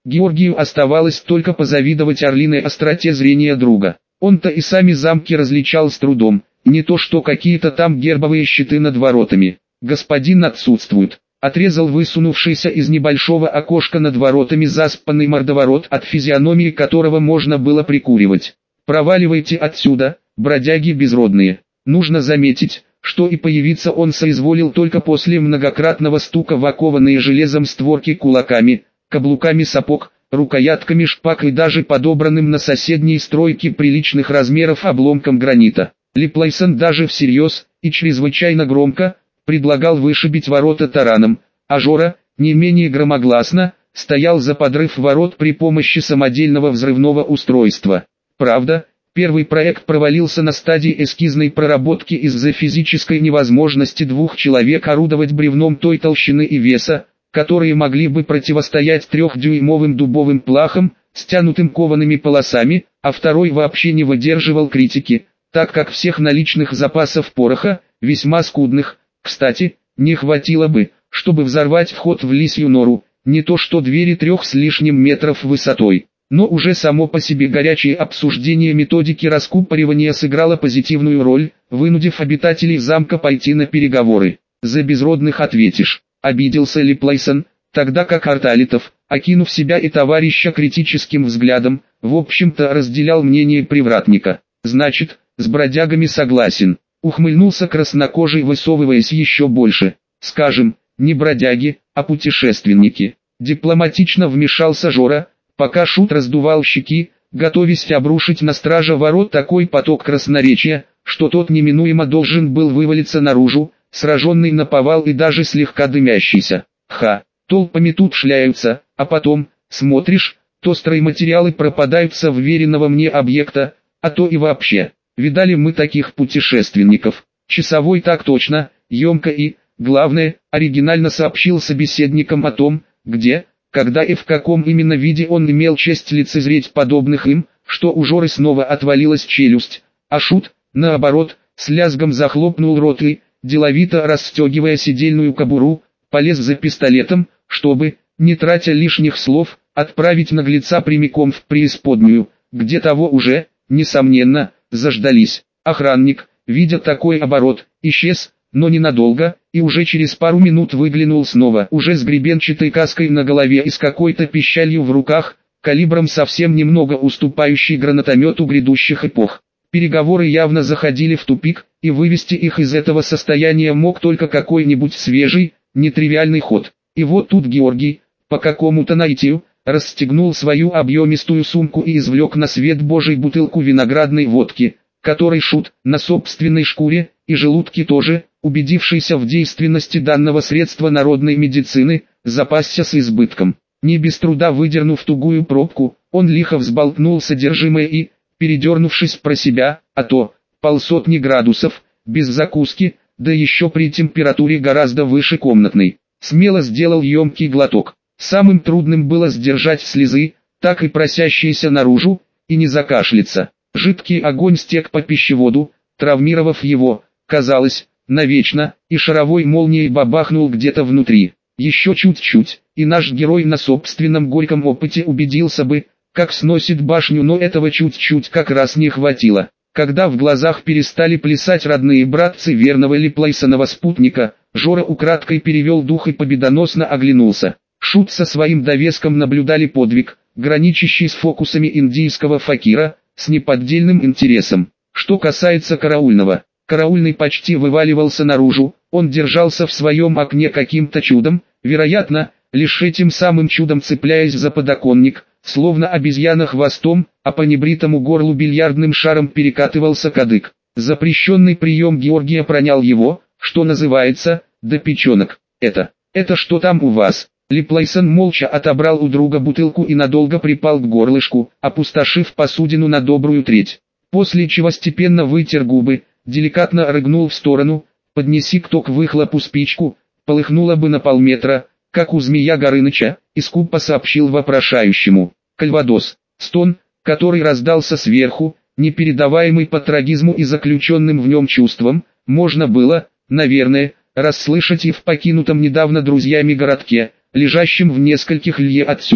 Георгию оставалось только позавидовать орлиной остроте зрения друга. Он-то и сами замки различал с трудом, не то что какие-то там гербовые щиты над воротами. «Господин отсутствует», — отрезал высунувшийся из небольшого окошка над воротами заспанный мордоворот, от физиономии которого можно было прикуривать. «Проваливайте отсюда, бродяги безродные». Нужно заметить, что и появиться он соизволил только после многократного стука в окованные железом створки кулаками, каблуками сапог, рукоятками шпаг и даже подобранным на соседней стройке приличных размеров обломком гранита. Липлайсон даже всерьез, и чрезвычайно громко, предлагал вышибить ворота тараном, а Жора, не менее громогласно, стоял за подрыв ворот при помощи самодельного взрывного устройства. Правда, первый проект провалился на стадии эскизной проработки из-за физической невозможности двух человек орудовать бревном той толщины и веса, которые могли бы противостоять 3-дюймовым дубовым плахам, стянутым коваными полосами, а второй вообще не выдерживал критики, так как всех наличных запасов пороха, весьма скудных, кстати, не хватило бы, чтобы взорвать вход в лисью нору, не то что двери 3 с лишним метров высотой. Но уже само по себе горячее обсуждение методики раскупоривания сыграло позитивную роль, вынудив обитателей замка пойти на переговоры. «За безродных ответишь», — обиделся Липлайсон, тогда как Арталитов, окинув себя и товарища критическим взглядом, в общем-то разделял мнение привратника. «Значит, с бродягами согласен», — ухмыльнулся краснокожий, высовываясь еще больше. «Скажем, не бродяги, а путешественники». Дипломатично вмешался Жора, пока шут раздувал щеки, готовясь обрушить на стража ворот такой поток красноречия, что тот неминуемо должен был вывалиться наружу, сраженный наповал и даже слегка дымящийся. Толпами тут шляются, а потом, смотришь, то стройматериалы пропадаются вверенного мне объекта, а то и вообще. Видали мы таких путешественников. Часовой так точно, емко и, главное, оригинально сообщил собеседникам о том, где, когда и в каком именно виде он имел честь лицезреть подобных им, что у Жоры снова отвалилась челюсть, а шут, наоборот, с лязгом захлопнул рот и, деловито расстегивая седельную кобуру, полез за пистолетом, чтобы, не тратя лишних слов, отправить наглеца прямиком в преисподнюю, где того уже, несомненно, заждались. Охранник, видя такой оборот, исчез, но ненадолго, и уже через пару минут выглянул снова, уже с гребенчатой каской на голове и с какой-то пищалью в руках, калибром совсем немного уступающий гранатомету грядущих эпох. Переговоры явно заходили в тупик, и вывести их из этого состояния мог только какой-нибудь свежий, нетривиальный ход. И вот тут Георгий, по какому-то наитию, расстегнул свою объемистую сумку и извлек на свет Божий бутылку виноградной водки, которой шут, на собственной шкуре, и желудке тоже, убедившийся в действенности данного средства народной медицины, запасся с избытком. Не без труда выдернув тугую пробку, он лихо взболтнул содержимое и, передернувшись про себя, а то, 150 градусов, без закуски, да еще при температуре гораздо выше комнатной, смело сделал емкий глоток. Самым трудным было сдержать слезы, так и просящиеся наружу, и не закашляться. Жидкий огонь стек по пищеводу, травмировав его, казалось, навечно, и шаровой молнией бабахнул где-то внутри. Еще чуть-чуть, и наш герой на собственном горьком опыте убедился бы, как сносит башню, но этого чуть-чуть как раз не хватило. Когда в глазах перестали плясать родные братцы верного Липлайсонова спутника, Жора украдкой перевел дух и победоносно оглянулся. Шут со своим довеском наблюдали подвиг, граничащий с фокусами индийского факира, с неподдельным интересом. Что касается караульного, караульный почти вываливался наружу, он держался в своем окне каким-то чудом, вероятно, лишь этим самым чудом цепляясь за подоконник, словно обезьяна хвостом, а по небритому горлу бильярдным шаром перекатывался кадык. Запрещенный прием Георгия пронял его, что называется, до печенок. Это что там у вас? Липлайсон молча отобрал у друга бутылку и надолго припал к горлышку, опустошив посудину на добрую треть. После чего степенно вытер губы, деликатно рыгнул в сторону, поднеси-ка к выхлопу спичку, полыхнула бы на полметра, как у змея Горыныча, и скупо сообщил вопрошающему. Кальвадос. Стон, который раздался сверху, непередаваемый по трагизму и заключенным в нем чувствам, можно было, наверное, расслышать и в покинутом недавно друзьями городке, лежащем в нескольких лье отсюда.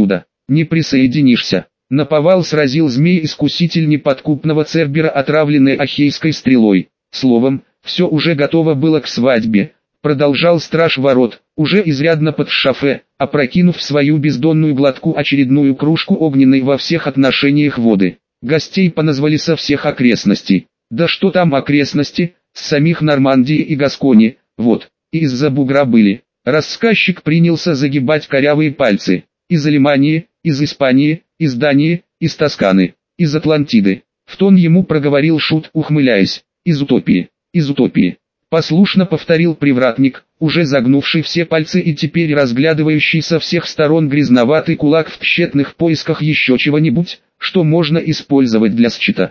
не присоединишься. Наповал сразил змей-искуситель неподкупного Цербера отравленной ахейской стрелой. Словом, все уже готово было к свадьбе. Продолжал страж ворот, уже изрядно под шафе, опрокинув в свою бездонную глотку очередную кружку огненной во всех отношениях воды. Гостей поназвали со всех окрестностей. Да что там окрестности, с самих Нормандии и Гаскони, вот, и из-за бугра были. Рассказчик принялся загибать корявые пальцы. Из Алимании, из Испании, из Дании, из Тосканы, из Атлантиды. В тон ему проговорил шут, ухмыляясь. Из утопии, из утопии. Послушно повторил привратник, уже загнувший все пальцы и теперь разглядывающий со всех сторон грязноватый кулак в тщетных поисках еще чего-нибудь, что можно использовать для счета.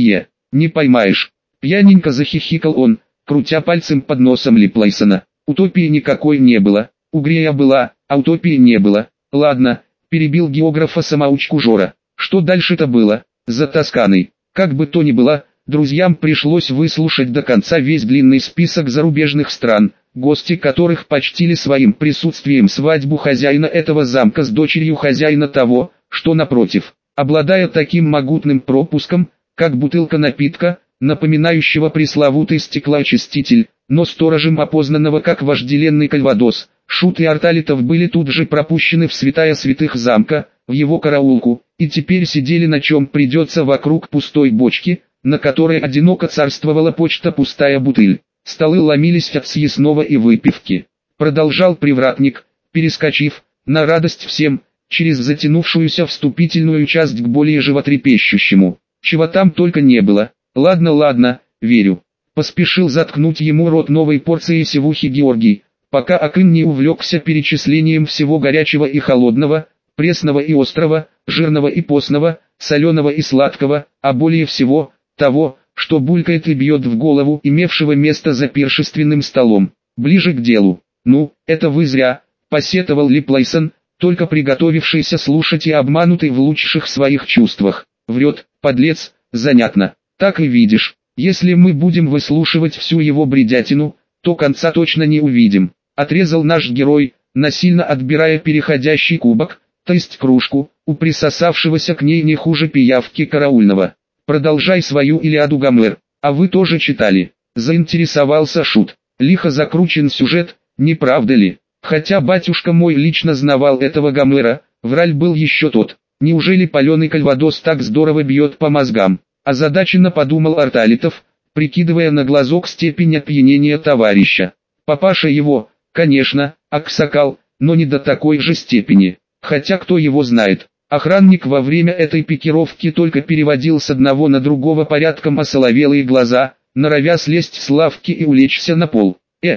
Не поймаешь. Пьяненько захихикал он, крутя пальцем под носом Липлайсона. Утопии никакой не было, угрия была, а утопии не было. Ладно, перебил географа-самоучку Жора. Что дальше-то было? За Тосканой. Как бы то ни было, друзьям пришлось выслушать до конца весь длинный список зарубежных стран, гости которых почтили своим присутствием свадьбу хозяина этого замка с дочерью хозяина того, что напротив. Обладая таким могутным пропуском, как бутылка напитка, напоминающего пресловутый стеклоочиститель, но сторожем опознанного как вожделенный кальвадос, Шут и Арталитов были тут же пропущены в святая святых замка, в его караулку, и теперь сидели на чем придется вокруг пустой бочки, на которой одиноко царствовала почта пустая бутыль. Столы ломились от съестного и выпивки. Продолжал привратник, перескочив, на радость всем, через затянувшуюся вступительную часть к более животрепещущему. Чего там только не было. Ладно, верю. Поспешил заткнуть ему рот новой порцией севухи Георгий, пока Акын не увлекся перечислением всего горячего и холодного, пресного и острого, жирного и постного, соленого и сладкого, а более всего, того, что булькает и бьет в голову имевшего место за пиршественным столом. Ближе к делу. Ну, это вы зря, посетовал Липлайсон, только приготовившийся слушать и обманутый в лучших своих чувствах. Врет, подлец, занятно. Так и видишь, если мы будем выслушивать всю его бредятину, то конца точно не увидим. Отрезал наш герой, насильно отбирая переходящий кубок, то есть кружку, у присосавшегося к ней не хуже пиявки караульного. Продолжай свою Илиаду, Гомер, а вы тоже читали? Заинтересовался Шут. Лихо закручен сюжет, не правда ли? Хотя батюшка мой лично знавал этого Гомера, враль был еще тот. Неужели паленый кальвадос так здорово бьет по мозгам? Озадаченно подумал Арталитов, прикидывая на глазок степень опьянения товарища. Папаша его, конечно, аксакал, но не до такой же степени. Хотя кто его знает. Охранник во время этой пикировки только переводил с одного на другого порядком осоловелые глаза, норовя слезть с лавки и улечься на пол.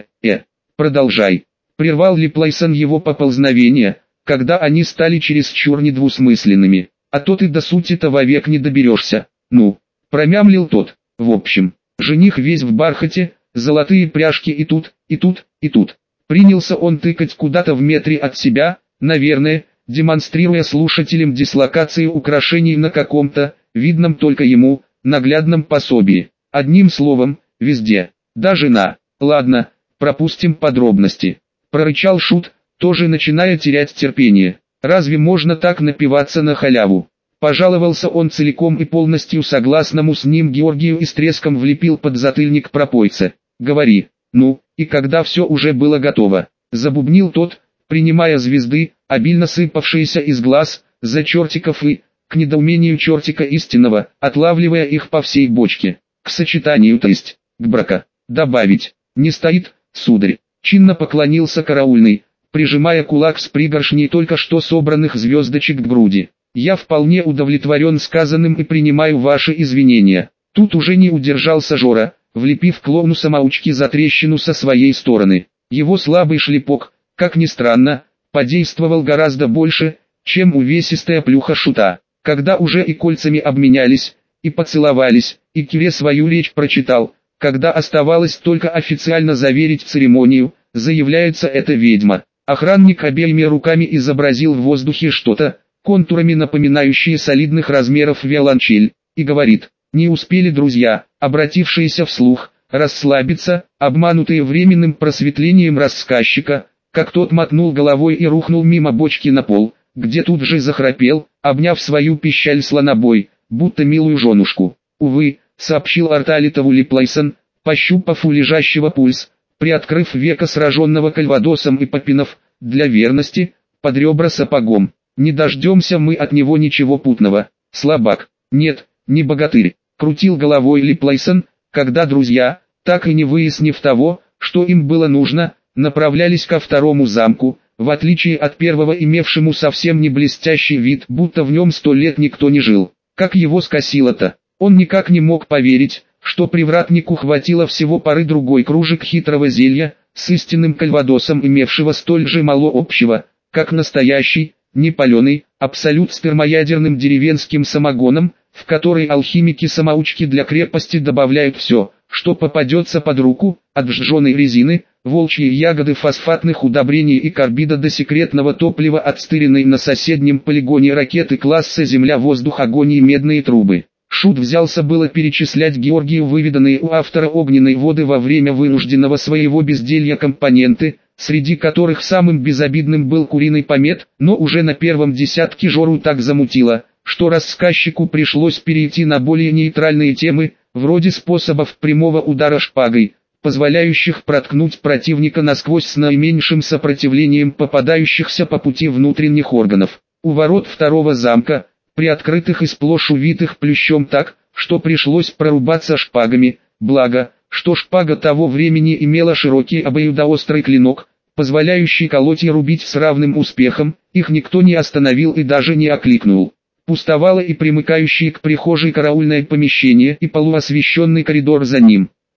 Продолжай. Прервал Липлайсон его поползновение, когда они стали чересчур недвусмысленными. А то ты до сути-то вовек не доберешься. Ну, промямлил тот. В общем, жених весь в бархате, золотые пряжки и тут, и тут, и тут. Принялся он тыкать куда-то в метре от себя, наверное, демонстрируя слушателям дислокации украшений на каком-то, видном только ему, наглядном пособии. Одним словом, везде. Даже на... Ладно, пропустим подробности. Прорычал Шут, тоже начиная терять терпение. Разве можно так напиваться на халяву? Пожаловался он целиком и полностью согласному с ним Георгию и с треском влепил подзатыльник пропойце. Говори. Ну, и когда все уже было готово, забубнил тот, принимая звезды, обильно сыпавшиеся из глаз, за чертиков и, к недоумению чертика истинного, отлавливая их по всей бочке. К сочетанию, то есть, к брака. Добавить. Не стоит, сударь. Чинно поклонился караульный, прижимая кулак с пригоршней только что собранных звездочек к груди. Я вполне удовлетворен сказанным и принимаю ваши извинения. Тут уже не удержался Жора, влепив клоуну самоучки за трещину со своей стороны. Его слабый шлепок, как ни странно, подействовал гораздо больше, чем увесистая плюха Шута. Когда уже и кольцами обменялись, и поцеловались, и Кире свою речь прочитал, когда оставалось только официально заверить церемонию, заявляется эта ведьма. Охранник обеими руками изобразил в воздухе что-то, контурами напоминающие солидных размеров виолончель, и говорит: не успели друзья, обратившиеся вслух, расслабиться, обманутые временным просветлением рассказчика, как тот мотнул головой и рухнул мимо бочки на пол, где тут же захрапел, обняв свою пищаль слонобой, будто милую женушку. «Увы», — сообщил Арталитову Липлайсон, пощупав у лежащего пульс, приоткрыв веко сраженного кальвадосом и попинав, для верности, под ребра сапогом. «Не дождемся мы от него ничего путного, слабак». «Нет, не богатырь», — крутил головой Липлайсон, когда друзья, так и не выяснив того, что им было нужно, направлялись ко второму замку, в отличие от первого имевшему совсем не блестящий вид, будто в нем 100 лет никто не жил. Как его скосило-то? Он никак не мог поверить, что привратнику хватило всего пары-другой кружек хитрого зелья, с истинным кальвадосом имевшего столь же мало общего, как настоящий, не паленый, абсолют с термоядерным деревенским самогоном, в который алхимики-самоучки для крепости добавляют все, что попадется под руку, от сжженной резины, волчьи ягоды фосфатных удобрений и карбида до секретного топлива отстыренной на соседнем полигоне ракеты класса «Земля-воздух-огонь» и медные трубы. Шут взялся было перечислять Георгию выведанные у автора огненной воды во время вынужденного своего безделья компоненты, среди которых самым безобидным был куриный помет, но уже на первом десятке Жору так замутило, что рассказчику пришлось перейти на более нейтральные темы, вроде способов прямого удара шпагой, позволяющих проткнуть противника насквозь с наименьшим сопротивлением попадающихся по пути внутренних органов. У ворот второго замка, приоткрытых и сплошь увитых плющом так, что пришлось прорубаться шпагами, благо, что шпага того времени имела широкий обоюдоострый клинок, позволяющий колоть и рубить с равным успехом, их никто не остановил и даже не окликнул. Пустовало и примыкающее к прихожей караульное помещение и полуосвещенный коридор за ним.